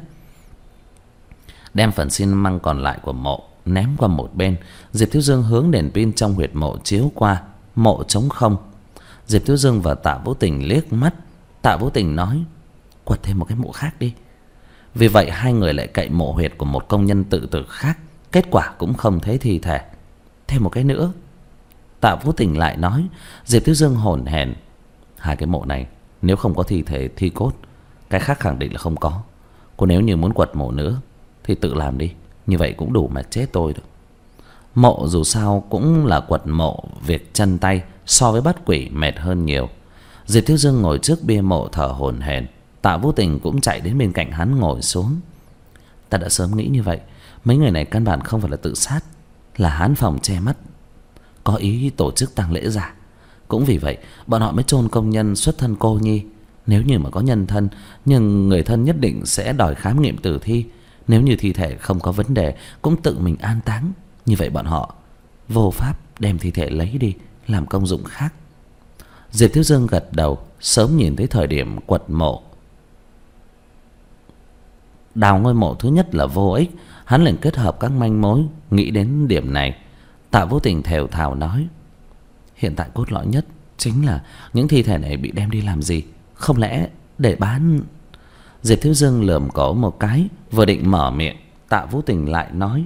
Đem phần xi măng còn lại của mộ ném qua một bên, Diệp Thiếu Dương hướng đèn pin trong huyệt mộ chiếu qua. Mộ trống không. Diệp Thiếu Dương và Tạ Vũ Tình liếc mắt. Tạ Vũ Tình nói: quật thêm một cái mộ khác đi. Vì vậy hai người lại cậy mộ huyệt của một công nhân tự tử khác. Kết quả cũng không thấy thi thể. Thêm một cái nữa. Tạ Vũ Tình lại nói. Diệp Thiếu Dương hổn hển: hai cái mộ này nếu không có thi thể thi cốt, cái khác khẳng định là không có. Cô nếu như muốn quật mộ nữa thì tự làm đi, như vậy cũng đủ mà chết tôi được. Mộ dù sao cũng là quật mộ, việc chân tay so với bắt quỷ mệt hơn nhiều. Diệp Thiếu Dương ngồi trước bia mộ thở hổn hển. Tạ Vũ Tình cũng chạy đến bên cạnh hắn ngồi xuống. Ta đã sớm nghĩ như vậy. Mấy người này căn bản không phải là tự sát, là hán phòng che mắt, có ý tổ chức tang lễ giả. Cũng vì vậy bọn họ mới chôn công nhân xuất thân cô nhi. Nếu như mà có nhân thân, nhưng người thân nhất định sẽ đòi khám nghiệm tử thi. Nếu như thi thể không có vấn đề, cũng tự mình an táng. Như vậy bọn họ vô pháp đem thi thể lấy đi làm công dụng khác. Diệp Thiếu Dương gật đầu. Sớm nhìn thấy thời điểm quật mộ, đào ngôi mộ thứ nhất là vô ích. Hắn liền kết hợp các manh mối, nghĩ đến điểm này. Tạ Vũ Tình thều thào nói: hiện tại cốt lõi nhất chính là những thi thể này bị đem đi làm gì? Không lẽ để bán? Diệp Thiếu Dương lườm cổ một cái, vừa định mở miệng, Tạ Vũ Tình lại nói: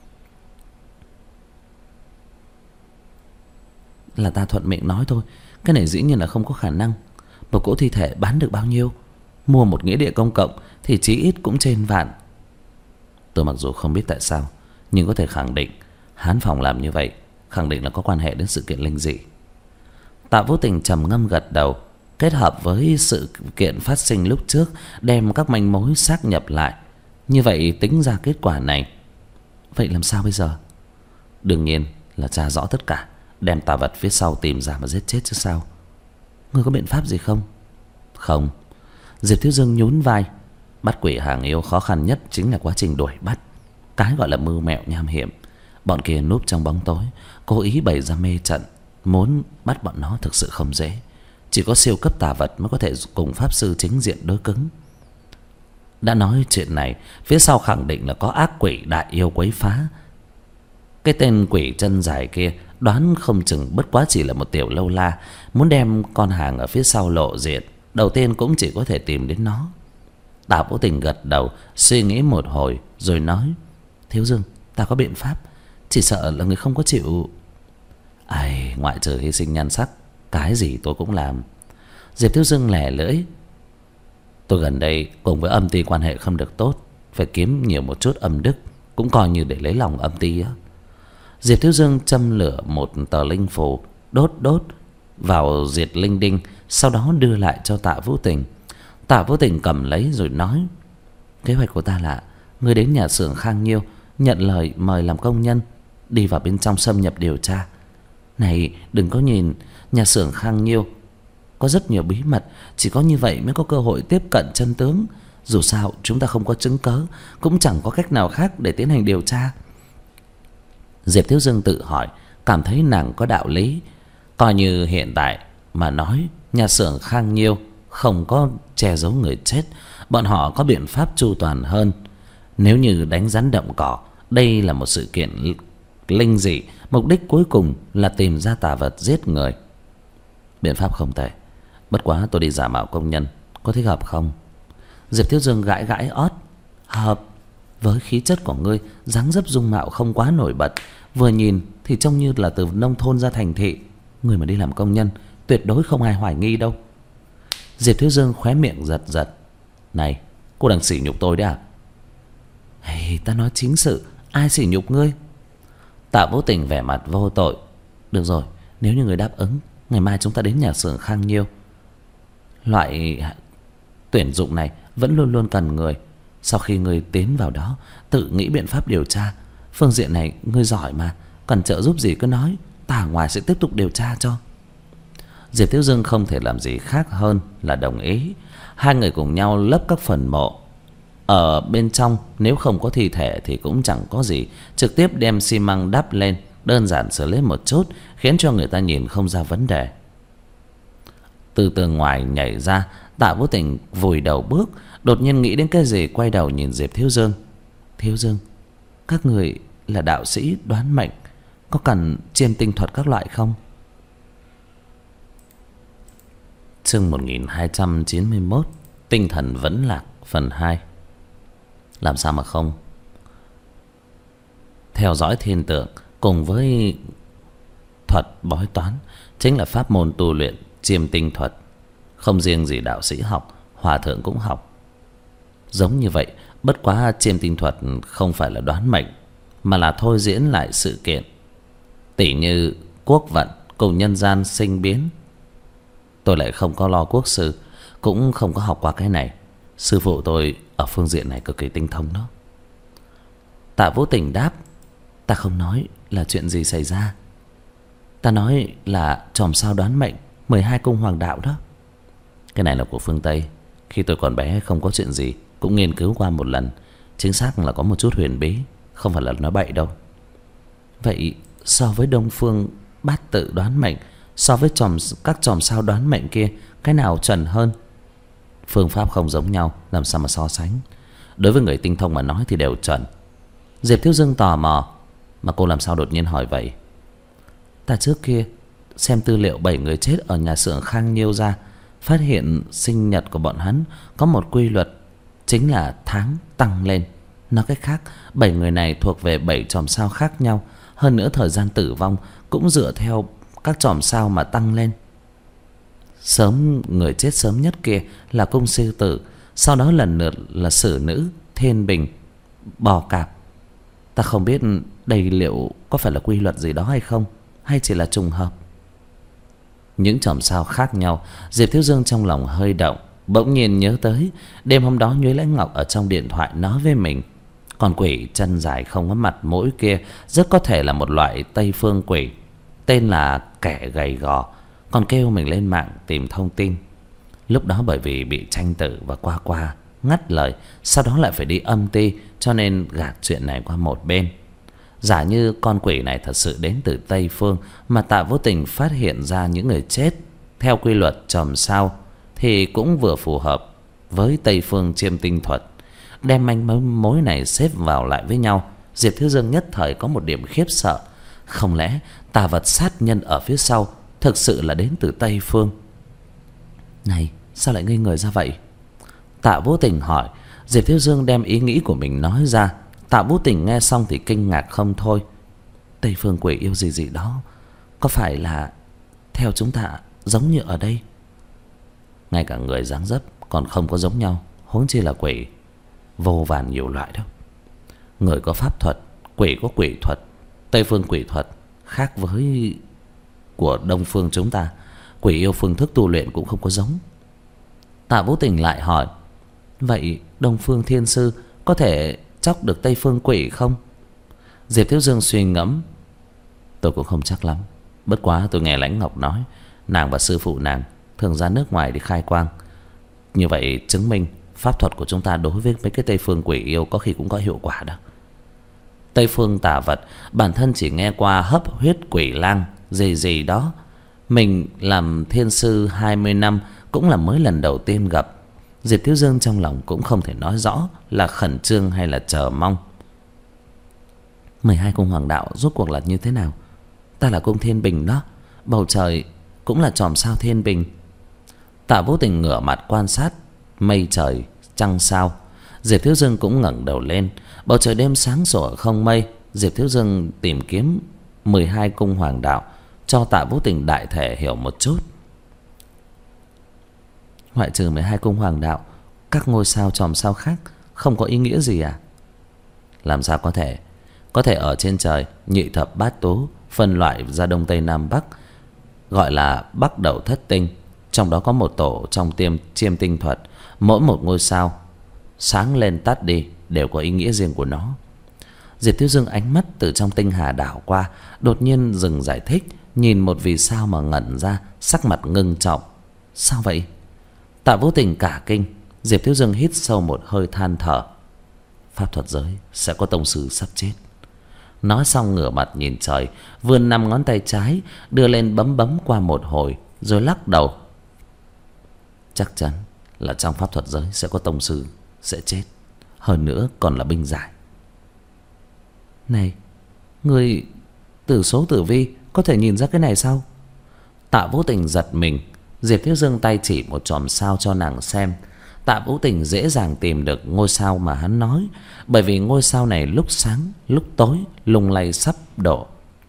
là ta thuận miệng nói thôi, cái này dĩ nhiên là không có khả năng. Một cỗ thi thể bán được bao nhiêu? Mua một nghĩa địa công cộng thì chí ít cũng trên vạn. Tôi mặc dù không biết tại sao, nhưng có thể khẳng định hán phòng làm như vậy khẳng định là có quan hệ đến sự kiện linh dị. Tạ Vũ Tình trầm ngâm gật đầu, kết hợp với sự kiện phát sinh lúc trước, đem các manh mối xác nhập lại. Như vậy tính ra kết quả này. Vậy làm sao bây giờ? Đương nhiên là tra rõ tất cả, đem tà vật phía sau tìm ra mà giết chết chứ sao. Ngươi có biện pháp gì không? Không. Diệp Thiếu Dương nhún vai. Bắt quỷ hàng yêu khó khăn nhất chính là quá trình đuổi bắt. Cái gọi là mưu mẹo nham hiểm. Bọn kia núp trong bóng tối, cố ý bày ra mê trận. Muốn bắt bọn nó thực sự không dễ. Chỉ có siêu cấp tà vật mới có thể cùng pháp sư chính diện đối cứng. Đã nói chuyện này, phía sau khẳng định là có ác quỷ đại yêu quấy phá. Cái tên quỷ chân dài kia đoán không chừng bất quá chỉ là một tiểu lâu la, muốn đem con hàng ở phía sau lộ diện, đầu tiên cũng chỉ có thể tìm đến nó. Tạ Vô Tình gật đầu, suy nghĩ một hồi rồi nói: Thiếu Dương, ta có biện pháp, chỉ sợ là người không có chịu. Ai, ngoại trừ hy sinh nhan sắc, cái gì tôi cũng làm. Diệp Thiếu Dương lẻ lưỡi: Tôi gần đây cùng với âm ty quan hệ không được tốt, phải kiếm nhiều một chút âm đức, cũng coi như để lấy lòng âm ty á. Diệp Thiếu Dương châm lửa một tờ linh phù, đốt đốt vào diệt linh đinh, sau đó đưa lại cho Tạ Vũ Tình. Tạ Vũ Tình cầm lấy rồi nói: Kế hoạch của ta là ngươi đến nhà xưởng Khang Nhiêu, nhận lời mời làm công nhân, đi vào bên trong xâm nhập điều tra. Này, đừng có nhìn, nhà xưởng Khang Nhiêu có rất nhiều bí mật, chỉ có như vậy mới có cơ hội tiếp cận chân tướng. Dù sao chúng ta không có chứng cớ, cũng chẳng có cách nào khác để tiến hành điều tra. Diệp Thiếu Dương tự hỏi, cảm thấy nàng có đạo lý. Coi như hiện tại mà nói, nhà xưởng Khang Nhiêu không có che giấu người chết, bọn họ có biện pháp chu toàn hơn. Nếu như đánh rắn đậm cỏ, đây là một sự kiện linh dị, mục đích cuối cùng là tìm ra tà vật giết người. Biện pháp không tệ, bất quá tôi đi giả mạo công nhân, có thích hợp không? Diệp Thiếu Dương gãi gãi ót: Hợp. Với khí chất của ngươi, dáng dấp dung mạo không quá nổi bật, vừa nhìn thì trông như là từ nông thôn ra thành thị. Người mà đi làm công nhân, tuyệt đối không ai hoài nghi đâu. Diệp Thiếu Dương khóe miệng giật giật: Này, cô đang sỉ nhục tôi đấy à? Hey, ta nói chính sự, ai sỉ nhục ngươi? Tạ Vô Tình vẻ mặt vô tội: Được rồi, nếu như người đáp ứng, ngày mai chúng ta đến nhà xưởng Khang Nhiêu. Loại tuyển dụng này vẫn luôn luôn cần người. Sau khi ngươi tiến vào đó, tự nghĩ biện pháp điều tra. Phương diện này ngươi giỏi mà, cần trợ giúp gì cứ nói, ta ở ngoài sẽ tiếp tục điều tra cho. Diệp Thiếu Dương không thể làm gì khác hơn là đồng ý. Hai người cùng nhau lấp các phần mộ. Ở bên trong nếu không có thi thể thì cũng chẳng có gì, trực tiếp đem xi măng đắp lên, đơn giản xử lý một chút, khiến cho người ta nhìn không ra vấn đề. Từ tường ngoài nhảy ra, Tạ Vô Tình vùi đầu bước, đột nhiên nghĩ đến cái gì, quay đầu nhìn Diệp Thiếu Dương: Thiếu Dương, các người là đạo sĩ đoán mệnh, có cần chiêm tinh thuật các loại không? Chương một nghìn hai trăm chín mươi mốt, Tinh thần vẫn lạc phần hai. Làm sao mà không? Theo dõi thiên tượng cùng với thuật bói toán chính là pháp môn tu luyện chiêm tinh thuật. Không riêng gì đạo sĩ học, hòa thượng cũng học. Giống như vậy, bất quá chiêm tinh thuật không phải là đoán mệnh, mà là thôi diễn lại sự kiện, tỉ như quốc vận cùng nhân gian sinh biến. Tôi lại không có lo quốc sư, cũng không có học qua cái này. Sư phụ tôi ở phương diện này cực kỳ tinh thông đó. Tạ Vô Tình đáp: Ta không nói là chuyện gì xảy ra, ta nói là chòm sao đoán mệnh mười hai cung hoàng đạo đó. Cái này là của phương Tây. Khi tôi còn bé không có chuyện gì cũng nghiên cứu qua một lần. Chính xác là có một chút huyền bí, không phải là nói bậy đâu. Vậy so với Đông phương bát tự đoán mệnh, so với chòm các chòm sao đoán mệnh kia, cái nào chuẩn hơn? Phương pháp không giống nhau, làm sao mà so sánh? Đối với người tinh thông mà nói thì đều chuẩn. Diệp Thiếu Dương tò mò: Mà cô làm sao đột nhiên hỏi vậy? Ta trước kia xem tư liệu bảy người chết ở nhà xưởng Khang Nhiêu ra, phát hiện sinh nhật của bọn hắn có một quy luật, chính là tháng tăng lên. Nói cách khác, bảy người này thuộc về bảy chòm sao khác nhau. Hơn nữa thời gian tử vong cũng dựa theo các chòm sao mà tăng lên. Sớm người chết sớm nhất kia là cung sư tử, sau đó lần lượt là sử nữ, thiên bình, bò cạp. Ta không biết đây liệu có phải là quy luật gì đó hay không, hay chỉ là trùng hợp. Những chòm sao khác nhau, Diệp Thiếu Dương trong lòng hơi động, bỗng nhiên nhớ tới đêm hôm đó Nhuế Lãnh Ngọc ở trong điện thoại nói với mình, con quỷ chân dài không có mặt mũi kia rất có thể là một loại Tây phương quỷ, tên là kẻ gầy gò, còn kêu mình lên mạng tìm thông tin. Lúc đó bởi vì bị Tranh Tử và Qua Qua ngắt lời, sau đó lại phải đi âm ty, cho nên gạt chuyện này qua một bên. Giả như con quỷ này thật sự đến từ Tây Phương, mà Tạ Vô Tình phát hiện ra những người chết theo quy luật chòm sao, thì cũng vừa phù hợp với Tây Phương chiêm tinh thuật. Đem manh mối này xếp vào lại với nhau, Diệp Thiếu Dương nhất thời có một điểm khiếp sợ. Không lẽ tà vật sát nhân ở phía sau thực sự là đến từ Tây Phương? Này, sao lại ngây người ra vậy? Tạ Vô Tình hỏi. Diệp Thiếu Dương đem ý nghĩ của mình nói ra. Tạ Vô Tình nghe xong thì kinh ngạc không thôi. Tây Phương quỷ yêu gì gì đó, có phải là theo chúng ta giống như ở đây? Ngay cả người dáng dấp còn không có giống nhau, huống chi là quỷ. Vô vàn nhiều loại đâu. Người có pháp thuật, quỷ có quỷ thuật. Tây Phương quỷ thuật khác với của Đông Phương chúng ta. Quỷ yêu phương thức tu luyện cũng không có giống. Tạ Vô Tình lại hỏi, vậy Đông Phương thiên sư có thể chóc được Tây Phương quỷ không? Diệp Thiếu Dương suy ngẫm. Tôi cũng không chắc lắm. Bất quá tôi nghe Lãnh Ngọc nói nàng và sư phụ nàng thường ra nước ngoài đi khai quang. Như vậy chứng minh pháp thuật của chúng ta đối với mấy cái Tây Phương quỷ yêu có khi cũng có hiệu quả đó. Tây Phương tà vật bản thân chỉ nghe qua hấp huyết quỷ lang gì gì đó. Mình làm thiên sư hai mươi năm cũng là mới lần đầu tiên gặp. Diệp Thiếu Dương trong lòng cũng không thể nói rõ là khẩn trương hay là chờ mong. Mười hai cung hoàng đạo rốt cuộc là như thế nào? Ta là cung Thiên Bình đó, bầu trời cũng là chòm sao Thiên Bình. Tạ Vô Tình ngửa mặt quan sát mây trời trăng sao. Diệp Thiếu Dương cũng ngẩng đầu lên. Bầu trời đêm sáng sủa không mây. Diệp Thiếu Dương tìm kiếm mười hai cung hoàng đạo cho Tạ Vô Tình đại thể hiểu một chút. Ngoại trừ mười hai cung hoàng đạo, các ngôi sao chòm sao khác không có ý nghĩa gì à? Làm sao có thể? Có thể ở trên trời nhị thập bát tú phân loại ra đông tây nam bắc, gọi là bắc đẩu thất tinh. Trong đó có một tổ trong tiêm chiêm tinh thuật. Mỗi một ngôi sao sáng lên tắt đi đều có ý nghĩa riêng của nó. Diệp Thiếu Dương ánh mắt từ trong tinh hà đảo qua, đột nhiên dừng giải thích, nhìn một vì sao mà ngẩn ra, sắc mặt ngưng trọng. Sao vậy? Tạ Vô Tình cả kinh. Diệp Thiếu Dương hít sâu một hơi than thở. Pháp thuật giới sẽ có tông sư sắp chết. Nói xong ngửa mặt nhìn trời, vươn năm ngón tay trái đưa lên bấm bấm qua một hồi, rồi lắc đầu. Chắc chắn là trong pháp thuật giới sẽ có tông sư sẽ chết, hơn nữa còn là binh giải. Này, người tử số tử vi có thể nhìn ra cái này sao? Tạ Vô Tình giật mình. Diệp Thiếu Dương tay chỉ một chòm sao cho nàng xem. Tạ Vô Tình dễ dàng tìm được ngôi sao mà hắn nói, bởi vì ngôi sao này lúc sáng lúc tối lung lay sắp đổ.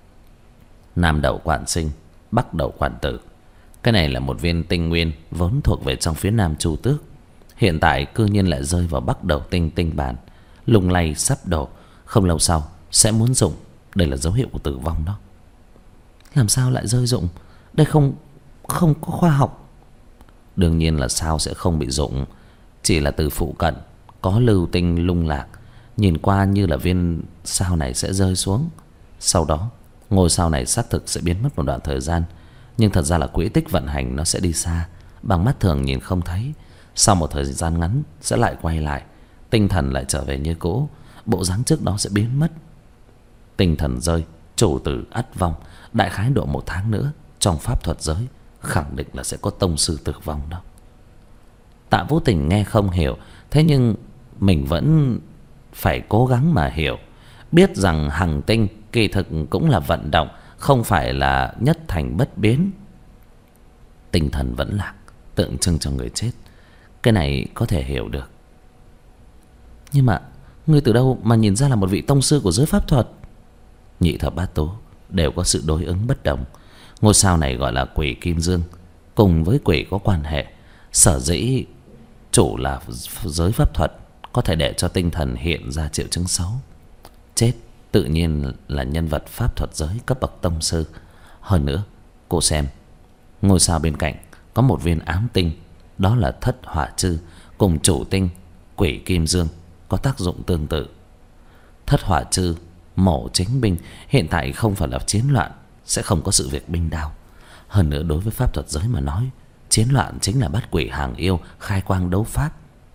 Nam đậu quản sinh, bắc đậu quản tử. Cái này là một viên tinh nguyên vốn thuộc về trong phía Nam Chu Tước, hiện tại cư nhiên lại rơi vào bắc đầu tinh tinh bản, lung lay sắp đổ, không lâu sau sẽ muốn rụng. Đây là dấu hiệu của tử vong đó. Làm sao lại rơi rụng? Đây không không có khoa học. Đương nhiên là sao sẽ không bị rụng, chỉ là từ phụ cận có lưu tinh lung lạc, nhìn qua như là viên sao này sẽ rơi xuống. Sau đó ngôi sao này xác thực sẽ biến mất một đoạn thời gian, nhưng thật ra là quỹ tích vận hành nó sẽ đi xa, bằng mắt thường nhìn không thấy. Sau một thời gian ngắn sẽ lại quay lại, tinh thần lại trở về như cũ, bộ dáng trước đó sẽ biến mất. Tinh thần rơi, chủ tử ắt vong. Đại khái độ một tháng nữa, trong pháp thuật giới khẳng định là sẽ có tông sư tử vong đó. Tạ Vô Tình nghe không hiểu, thế nhưng mình vẫn phải cố gắng mà hiểu, biết rằng hằng tinh kỳ thực cũng là vận động, không phải là nhất thành bất biến. Tinh thần vẫn lạc, tượng trưng cho người chết. Cái này có thể hiểu được. Nhưng mà ngươi từ đâu mà nhìn ra là một vị tông sư của giới pháp thuật? Nhị thập bát tố đều có sự đối ứng bất đồng. Ngôi sao này gọi là quỷ kim dương, cùng với quỷ có quan hệ. Sở dĩ chủ là giới pháp thuật, có thể để cho tinh thần hiện ra triệu chứng xấu. Chết tự nhiên là nhân vật pháp thuật giới cấp bậc tông sư. Hơn nữa, cô xem, ngôi sao bên cạnh có một viên ám tinh, đó là thất hỏa chư, cùng chủ tinh quỷ kim dương có tác dụng tương tự. Thất hỏa chư mổ chính binh, hiện tại không phải là chiến loạn, sẽ không có sự việc binh đao. Hơn nữa đối với pháp thuật giới mà nói, chiến loạn chính là bắt quỷ hàng yêu khai quang đấu pháp,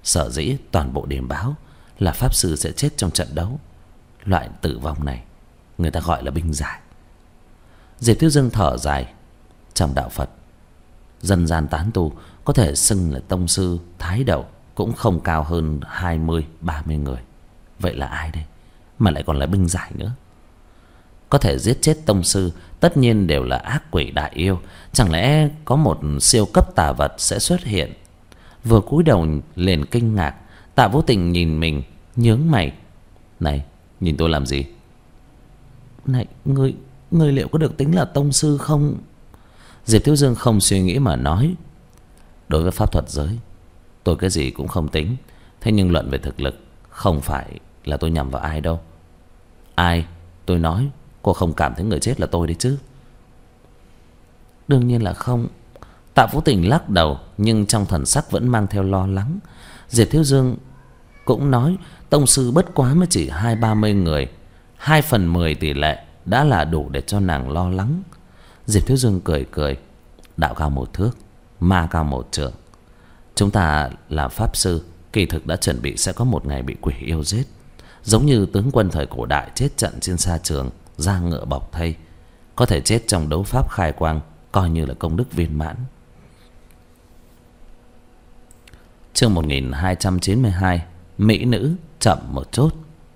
Sở dĩ toàn bộ điềm báo là pháp sư sẽ chết trong trận đấu. Loại tử vong này người ta gọi là binh giải. Diệp Thiếu Dương thở dài. Trong đạo Phật, dân gian tán tu có thể xưng là tông sư thái đậu cũng không cao hơn hai mươi ba mươi người. Vậy là ai đây mà lại còn là binh giải nữa? Có thể giết chết tông sư tất nhiên đều là ác quỷ đại yêu. Chẳng lẽ có một siêu cấp tà vật sẽ xuất hiện? Vừa cúi đầu liền kinh ngạc, Tạ Vô Tình nhìn mình nhướng mày. Này, nhìn tôi làm gì? Này, ngươi ngươi liệu có được tính là tông sư không? Diệp Thiếu Dương không suy nghĩ mà nói. Đối với pháp thuật giới, tôi cái gì cũng không tính. Thế nhưng luận về thực lực, không phải là tôi nhằm vào ai đâu. Ai? Tôi nói, cô không cảm thấy người chết là tôi đấy chứ? Đương nhiên là không. Tạ Vũ Tình lắc đầu, nhưng trong thần sắc vẫn mang theo lo lắng. Diệp Thiếu Dương cũng nói, tông sư bất quá mới chỉ hai ba mươi người, hai phần mười tỷ lệ đã là đủ để cho nàng lo lắng. Diệp Thiếu Dương cười cười. Đạo cao một thước, ma cao một trượng. Chúng ta là pháp sư, kỳ thực đã chuẩn bị sẽ có một ngày bị quỷ yêu giết. Giống như tướng quân thời cổ đại chết trận trên sa trường, da ngựa bọc thây. Có thể chết trong đấu pháp khai quang, coi như là công đức viên mãn. Chương một nghìn hai trăm chín mươi hai. Mỹ nữ chậm một chút.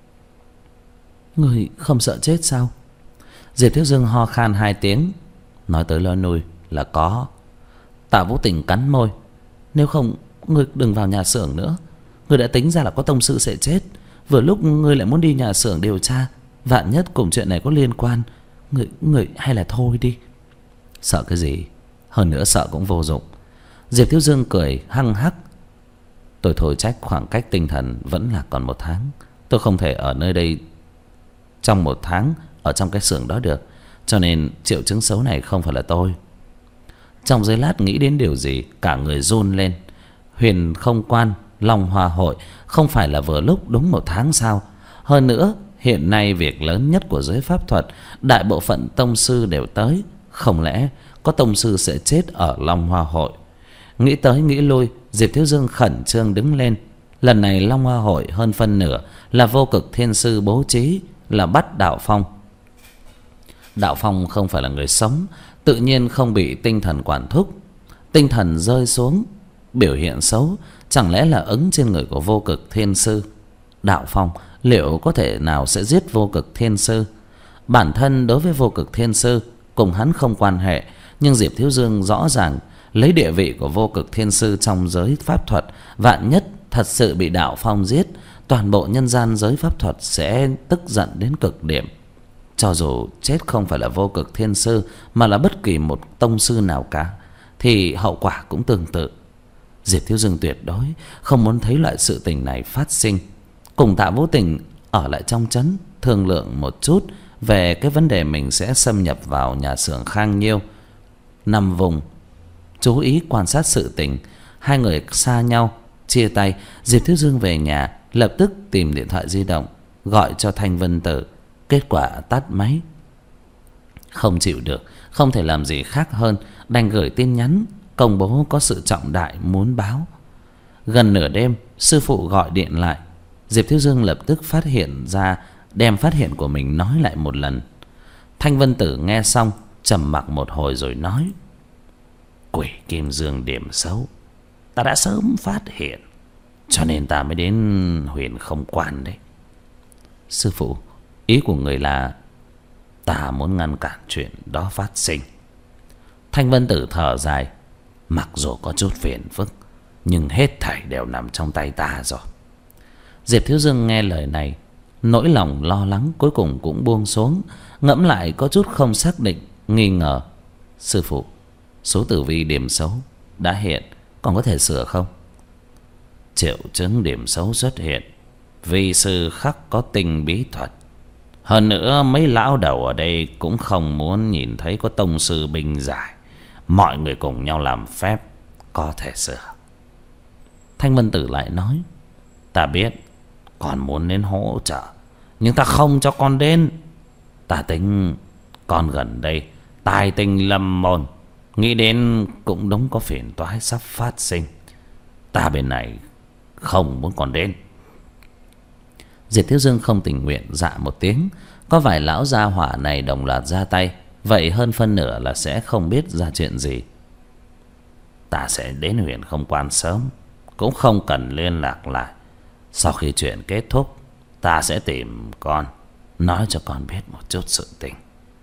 Người không sợ chết sao? Diệp Thiếu Dương ho khan hai tiếng. Nói tới lo nuôi là có. Tạ Vũ Tình cắn môi. Nếu không, ngươi đừng vào nhà xưởng nữa. Ngươi đã tính ra là có tông sư sẽ chết, vừa lúc ngươi lại muốn đi nhà xưởng điều tra, vạn nhất cùng chuyện này có liên quan. Ngươi, ngươi hay là thôi đi. Sợ cái gì? Hơn nữa sợ cũng vô dụng. Diệp Thiếu Dương cười hăng hắc. Tôi thôi trách khoảng cách tinh thần vẫn là còn một tháng. Tôi không thể ở nơi đây trong một tháng ở trong cái xưởng đó được. Cho nên triệu chứng xấu này không phải là tôi. Trong giây lát nghĩ đến điều gì, cả người run lên. Huyền không quan, Long Hoa hội không phải là vừa lúc đúng một tháng sao? Hơn nữa hiện nay việc lớn nhất của giới pháp thuật, đại bộ phận tông sư đều tới. Không lẽ có tông sư sẽ chết ở Long Hoa hội? Nghĩ tới nghĩ lui, Diệp Thiếu Dương khẩn trương đứng lên. Lần này Long Hoa hội hơn phân nửa là vô cực thiên sư bố trí, là bắt Đạo Phong. Đạo Phong không phải là người sống, tự nhiên không bị tinh thần quản thúc. Tinh thần rơi xuống, biểu hiện xấu, chẳng lẽ là ứng trên người của vô cực thiên sư? Đạo Phong liệu có thể nào sẽ giết vô cực thiên sư? Bản thân đối với vô cực thiên sư cùng hắn không quan hệ, nhưng Diệp Thiếu Dương rõ ràng lấy địa vị của vô cực thiên sư trong giới pháp thuật, vạn nhất thật sự bị Đạo Phong giết, toàn bộ nhân gian giới pháp thuật sẽ tức giận đến cực điểm. Cho dù chết không phải là vô cực thiên sư, mà là bất kỳ một tông sư nào cả, thì hậu quả cũng tương tự. Diệp Thiếu Dương tuyệt đối không muốn thấy loại sự tình này phát sinh. Cùng Tạ Vũ Tình ở lại trong trấn thương lượng một chút về cái vấn đề mình sẽ xâm nhập vào nhà xưởng Khang Nhiêu. Nằm vùng chú ý quan sát sự tình. Hai người xa nhau chia tay. Diệp Thiếu Dương về nhà lập tức tìm điện thoại di động gọi cho Thanh Vân Tử. Kết quả tắt máy. Không chịu được, không thể làm gì khác hơn, đành gửi tin nhắn công bố có sự trọng đại muốn báo. Gần nửa đêm, sư phụ gọi điện lại. Diệp Thiếu Dương lập tức phát hiện ra, đem phát hiện của mình nói lại một lần. Thanh Vân Tử nghe xong trầm mặc một hồi rồi nói: Quỷ Kim Dương điểm xấu ta đã sớm phát hiện, cho nên ta mới đến Huyền Không Quan đấy. Sư phụ, ý của người là ta muốn ngăn cản chuyện đó phát sinh. Thanh Vân Tử thở dài. Mặc dù có chút phiền phức, nhưng hết thảy đều nằm trong tay ta rồi. Diệp Thiếu Dương nghe lời này, nỗi lòng lo lắng cuối cùng cũng buông xuống. Ngẫm lại có chút không xác định, nghi ngờ. Sư phụ, số tử vi điểm xấu đã hiện, còn có thể sửa không? Triệu chứng điểm xấu xuất hiện, vi sư khắc có tinh bí thuật. Hơn nữa mấy lão đầu ở đây cũng không muốn nhìn thấy có tông sư binh giải. Mọi người cùng nhau làm phép, có thể sửa. Thanh Vân Tử lại nói: Ta biết con muốn đến hỗ trợ, nhưng ta không cho con đến. Ta tính con gần đây tài tình lâm môn, nghĩ đến cũng đúng có phiền toái sắp phát sinh. Ta bên này không muốn còn đến. Diệp Thiếu Dương không tình nguyện dạ một tiếng. Có vài lão gia hỏa này đồng loạt ra tay, vậy hơn phân nửa là sẽ không biết ra chuyện gì. Ta sẽ đến huyện Không Quan sớm, cũng không cần liên lạc lại. Sau khi chuyện kết thúc, ta sẽ tìm con, nói cho con biết một chút sự tình.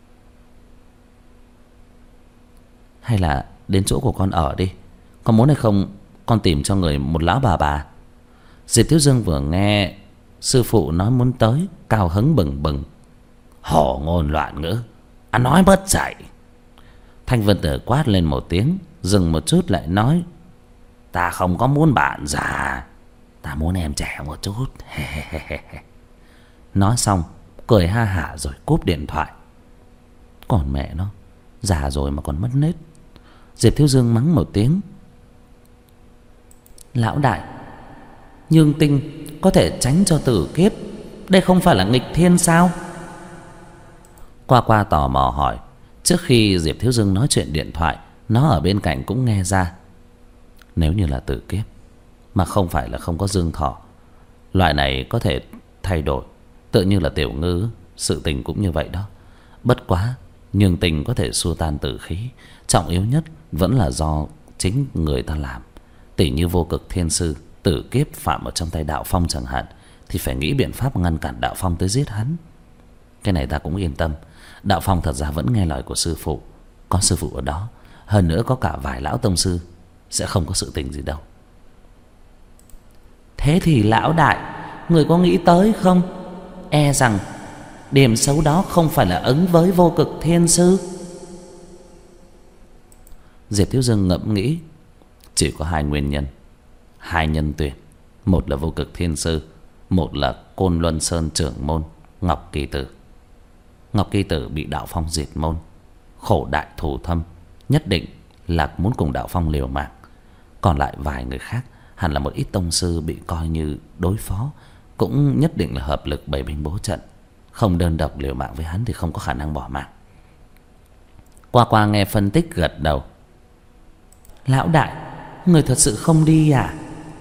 Hay là đến chỗ của con ở đi, con muốn hay không con tìm cho người một lão bà bà. Diệp Thiếu Dương vừa nghe sư phụ nói muốn tới, cao hứng bừng bừng. Hổ ngôn loạn ngữ, ăn nói mất dạy. Thanh Vân Tử quát lên một tiếng, dừng một chút lại nói: ta không có muốn bạn già, ta muốn em trẻ một chút. Nói xong cười ha hả rồi cúp điện thoại. Còn mẹ nó, già rồi mà còn mất nết. Diệp Thiếu Dương mắng một tiếng. Lão đại, nhương tinh có thể tránh cho tử kiếp, đây không phải là nghịch thiên sao? Qua Qua tò mò hỏi. Trước khi Diệp Thiếu Dương nói chuyện điện thoại, nó ở bên cạnh cũng nghe ra. Nếu như là tử kiếp, mà không phải là không có dương thọ, loại này có thể thay đổi, tự như là Tiểu Ngư, sự tình cũng như vậy đó. Bất quá nhường tình có thể xua tan tử khí, trọng yếu nhất vẫn là do chính người ta làm. Tỷ như Vô Cực Thiên Sư, tử kiếp phạm ở trong tay Đạo Phong chẳng hạn, thì phải nghĩ biện pháp ngăn cản Đạo Phong tới giết hắn. Cái này ta cũng yên tâm. Đạo Phong thật ra vẫn nghe lời của sư phụ, có sư phụ ở đó, hơn nữa có cả vài lão tông sư, sẽ không có sự tình gì đâu. Thế thì lão đại, người có nghĩ tới không? E rằng điểm xấu đó không phải là ứng với Vô Cực Thiên Sư. Diệp Thiếu Dương ngẫm nghĩ, chỉ có hai nguyên nhân, hai nhân tuyển. Một là Vô Cực Thiên Sư, một là Côn Luân Sơn trưởng môn Ngọc Kỳ Tử. Ngọc Kỳ Tử bị Đạo Phong diệt môn, khổ đại thù thâm, nhất định là muốn cùng Đạo Phong liều mạng. Còn lại vài người khác hẳn là một ít tông sư bị coi như đối phó, cũng nhất định là hợp lực bày binh bố trận, không đơn độc liều mạng với hắn thì không có khả năng bỏ mạng. Qua Qua nghe phân tích gật đầu. Lão đại, người thật sự không đi à?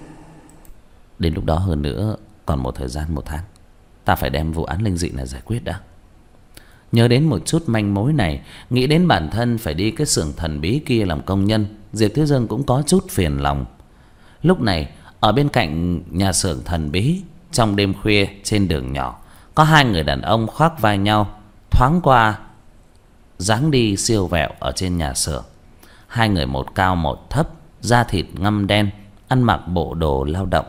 Đến lúc đó hơn nữa còn một thời gian một tháng, ta phải đem vụ án linh dị này giải quyết đã. Nhớ đến một chút manh mối này, nghĩ đến bản thân phải đi cái xưởng thần bí kia làm công nhân, Diệp Thiếu Dương cũng có chút phiền lòng. Lúc này ở bên cạnh nhà xưởng thần bí, trong đêm khuya trên đường nhỏ, có hai người đàn ông khoác vai nhau, thoáng qua dáng đi siêu vẹo ở trên nhà xưởng. Hai người một cao một thấp, da thịt ngăm đen, ăn mặc bộ đồ lao động.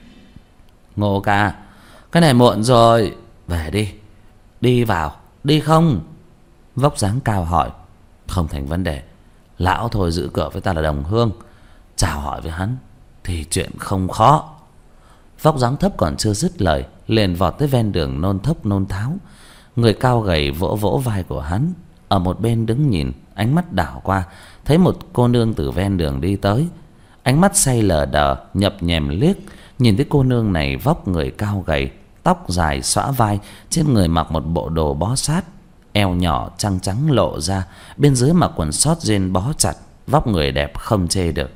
Ngô ca, cái này muộn rồi, về đi. Đi vào, đi không? Vóc dáng cao hỏi. Không thành vấn đề, lão thôi giữ cửa với ta là đồng hương, chào hỏi với hắn thì chuyện không khó. Vóc dáng thấp còn chưa dứt lời, liền vọt tới ven đường nôn thốc nôn tháo. Người cao gầy vỗ vỗ vai của hắn, ở một bên đứng nhìn, ánh mắt đảo qua, thấy một cô nương từ ven đường đi tới. Ánh mắt say lờ đờ, nhập nhèm liếc, nhìn thấy cô nương này vóc người cao gầy, tóc dài xõa vai, trên người mặc một bộ đồ bó sát, eo nhỏ trăng trắng lộ ra, bên dưới mặc quần sót jean bó chặt, vóc người đẹp không chê được.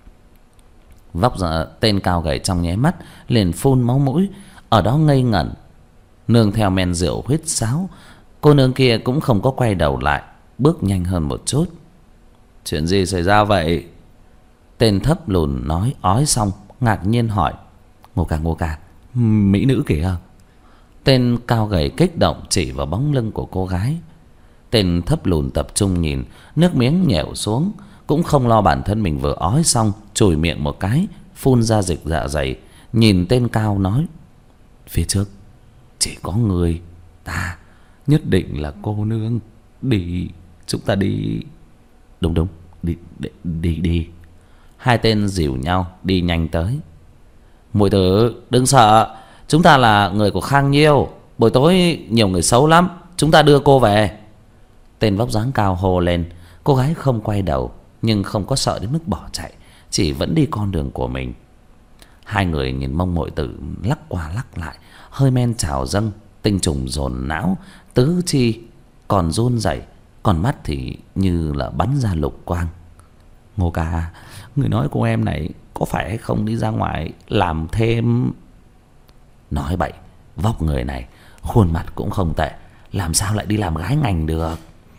Vóc tên cao gầy trong nháy mắt liền phun máu mũi, ở đó ngây ngẩn, nương theo men rượu huýt sáo. Cô nương kia cũng không có quay đầu lại, bước nhanh hơn một chút. Chuyện gì xảy ra vậy? Tên thấp lùn nói ói xong ngạc nhiên hỏi. Ngô ca, Ngô ca, mỹ nữ kìa. Tên cao gầy kích động chỉ vào bóng lưng của cô gái. Tên thấp lùn tập trung nhìn, nước miếng nhèo xuống, cũng không lo bản thân mình vừa ói xong, chùi miệng một cái, phun ra dịch dạ dày, nhìn tên cao nói. Phía trước chỉ có người, ta nhất định là cô nương. Đi, chúng ta đi. Đúng đúng, đi đi đi, đi. Hai tên dìu nhau đi nhanh tới. Muội tử đừng sợ, chúng ta là người của Khang Nhiêu, buổi tối nhiều người xấu lắm, chúng ta đưa cô về. Tên vóc dáng cao hô lên. Cô gái không quay đầu, nhưng không có sợ đến mức bỏ chạy, chỉ vẫn đi con đường của mình. Hai người nhìn mông muội tử lắc qua lắc lại, hơi men trào dâng, tinh trùng dồn não, tứ chi còn run rẩy, còn mắt thì như là bắn ra lục quang. Ngô ca, người nói cô em này có phải hay không đi ra ngoài làm thêm. Nói bậy, vóc người này, khuôn mặt cũng không tệ, làm sao lại đi làm gái ngành được.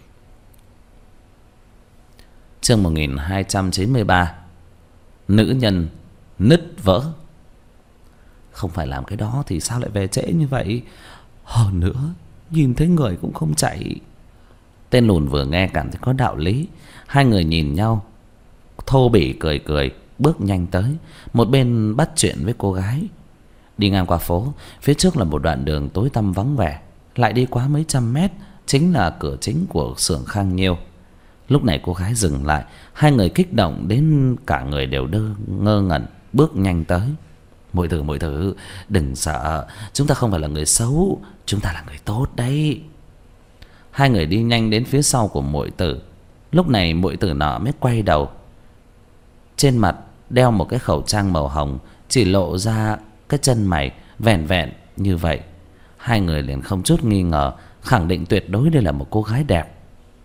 Chương một nghìn hai trăm chín mươi ba. Nữ nhân nứt vỡ. Không phải làm cái đó thì sao lại về trễ như vậy? Hơn nữa, nhìn thấy người cũng không chạy. Tên lùn vừa nghe cảm thấy có đạo lý. Hai người nhìn nhau, thô bỉ cười cười, bước nhanh tới, một bên bắt chuyện với cô gái. Đi ngang qua phố, phía trước là một đoạn đường tối tăm vắng vẻ. Lại đi quá mấy trăm mét chính là cửa chính của xưởng Khang Nhiêu. Lúc này cô gái dừng lại, hai người kích động đến cả người đều đơ ngơ ngẩn, bước nhanh tới. Muội tử, muội tử, đừng sợ, chúng ta không phải là người xấu, chúng ta là người tốt đấy. Hai người đi nhanh đến phía sau của muội tử. Lúc này muội tử nọ mới quay đầu. Trên mặt đeo một cái khẩu trang màu hồng, chỉ lộ ra cái chân mày vẹn vẹn như vậy. Hai người liền không chút nghi ngờ, khẳng định tuyệt đối đây là một cô gái đẹp.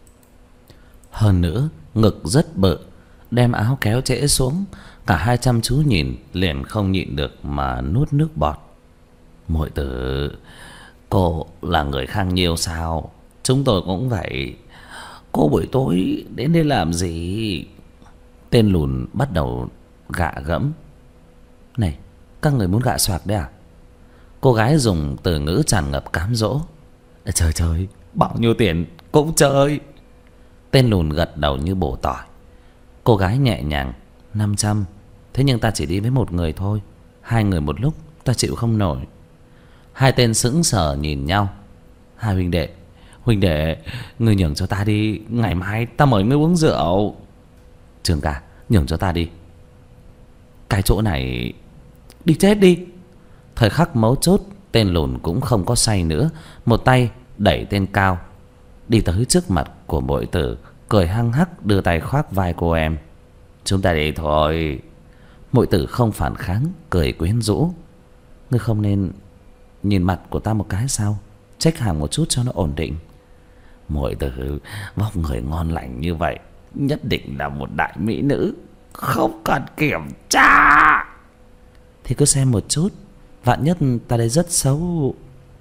Hơn nữa ngực rất bự, đem áo kéo trễ xuống. Cả hai chăm chú nhìn, liền không nhịn được mà nuốt nước bọt. Muội tử, cô là người Khang Nhiêu sao? Chúng tôi cũng vậy. Cô buổi tối đến đây làm gì? Tên lùn bắt đầu gạ gẫm. Này, các người muốn gạ xoạc đấy à? Cô gái dùng từ ngữ tràn ngập cám dỗ. Trời trời, bao nhiêu tiền cũng chơi. Tên lùn gật đầu như bổ tỏi. Cô gái nhẹ nhàng. Năm trăm. Thế nhưng ta chỉ đi với một người thôi, hai người một lúc ta chịu không nổi. Hai tên sững sờ nhìn nhau. Hai huynh đệ, huynh đệ, ngươi nhường cho ta đi, ngày mai ta mời ngươi uống rượu. Trường ca, nhường cho ta đi. Cái chỗ này, đi chết đi. Thời khắc mấu chốt, tên lùn cũng không có say nữa, một tay đẩy tên cao đi tới trước mặt của muội tử, cười hăng hắc đưa tay khoác vai cô em. Chúng ta đi thôi. Muội tử không phản kháng, cười quyến rũ. Ngươi không nên nhìn mặt của ta một cái sao? Trách hàng một chút cho nó ổn định. Muội tử, vóc người ngon lành như vậy, nhất định là một đại mỹ nữ, không cần kiểm tra. Thì cứ xem một chút, vạn nhất ta đây rất xấu.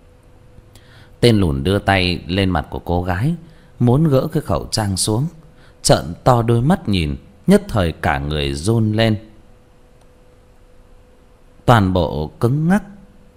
Tên lùn đưa tay lên mặt của cô gái, muốn gỡ cái khẩu trang xuống. Trợn to đôi mắt nhìn, nhất thời cả người run lên, toàn bộ cứng ngắc.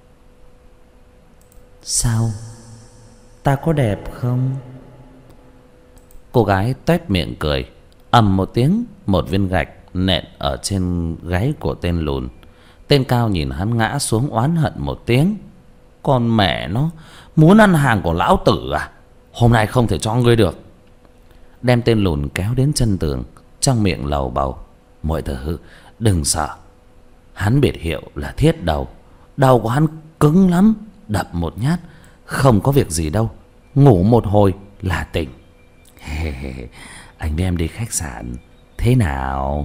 Sao? Ta có đẹp không? Cô gái toét miệng cười. Ầm một tiếng, một viên gạch nện ở trên gáy của tên lùn. Tên cao nhìn hắn ngã xuống oán hận một tiếng. Con mẹ nó, muốn ăn hàng của lão tử à? Hôm nay không thể cho ngươi được. Đem tên lùn kéo đến chân tường, trong miệng lầu bầu. Muội tử, đừng sợ. Hắn biệt hiệu là thiết đầu. Đầu của hắn cứng lắm, đập một nhát không có việc gì đâu, ngủ một hồi là tỉnh. Anh đem đi khách sạn thế nào?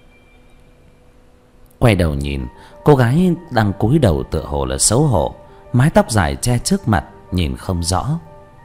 Quay đầu nhìn, cô gái đang cúi đầu tựa hồ là xấu hổ, mái tóc dài che trước mặt, nhìn không rõ.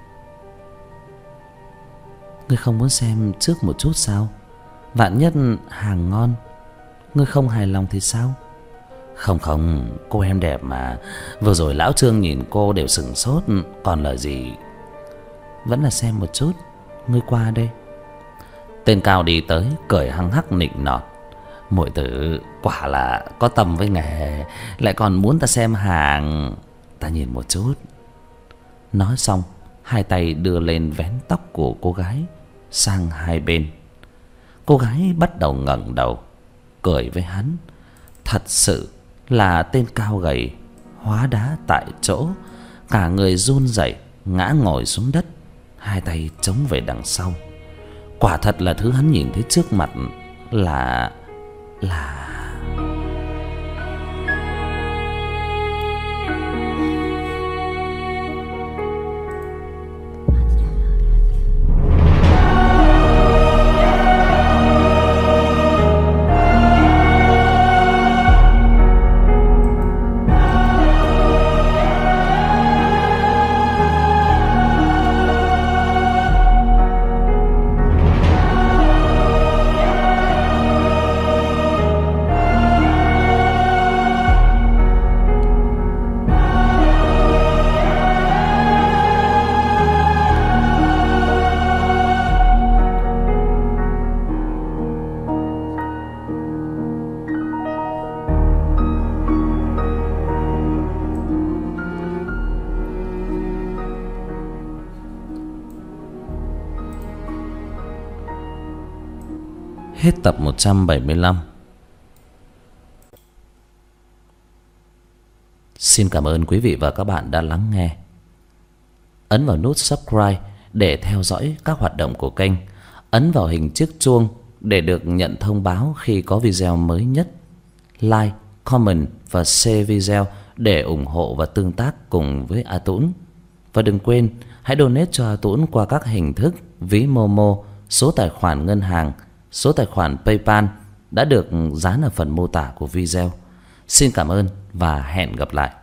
Ngươi không muốn xem trước một chút sao? Vạn nhất hàng ngon, ngươi không hài lòng thì sao? Không không, cô em đẹp mà. Vừa rồi lão Trương nhìn cô đều sửng sốt, còn lời gì. Vẫn là xem một chút. Ngươi qua đây. Tên cao đi tới, cười hăng hắc nịnh nọt. Muội tử quả là có tâm với nghề, lại còn muốn ta xem hàng. Ta nhìn một chút. Nói xong, hai tay đưa lên vén tóc của cô gái sang hai bên. Cô gái bắt đầu ngẩng đầu, cười với hắn. Thật sự là tên cao gầy, hóa đá tại chỗ, cả người run rẩy, ngã ngồi xuống đất, hai tay chống về đằng sau. Quả thật là thứ hắn nhìn thấy trước mặt là là Hết tập một trăm bảy mươi lăm. Xin cảm ơn quý vị và các bạn đã lắng nghe. Ấn vào nút subscribe để theo dõi các hoạt động của kênh. Ấn vào hình chiếc chuông để được nhận thông báo khi có video mới nhất. Like, comment và share video để ủng hộ và tương tác cùng với A Tũng. Và đừng quên hãy donate cho A Tũng qua các hình thức ví Momo, số tài khoản ngân hàng, số tài khoản PayPal đã được dán ở phần mô tả của video. Xin cảm ơn và hẹn gặp lại.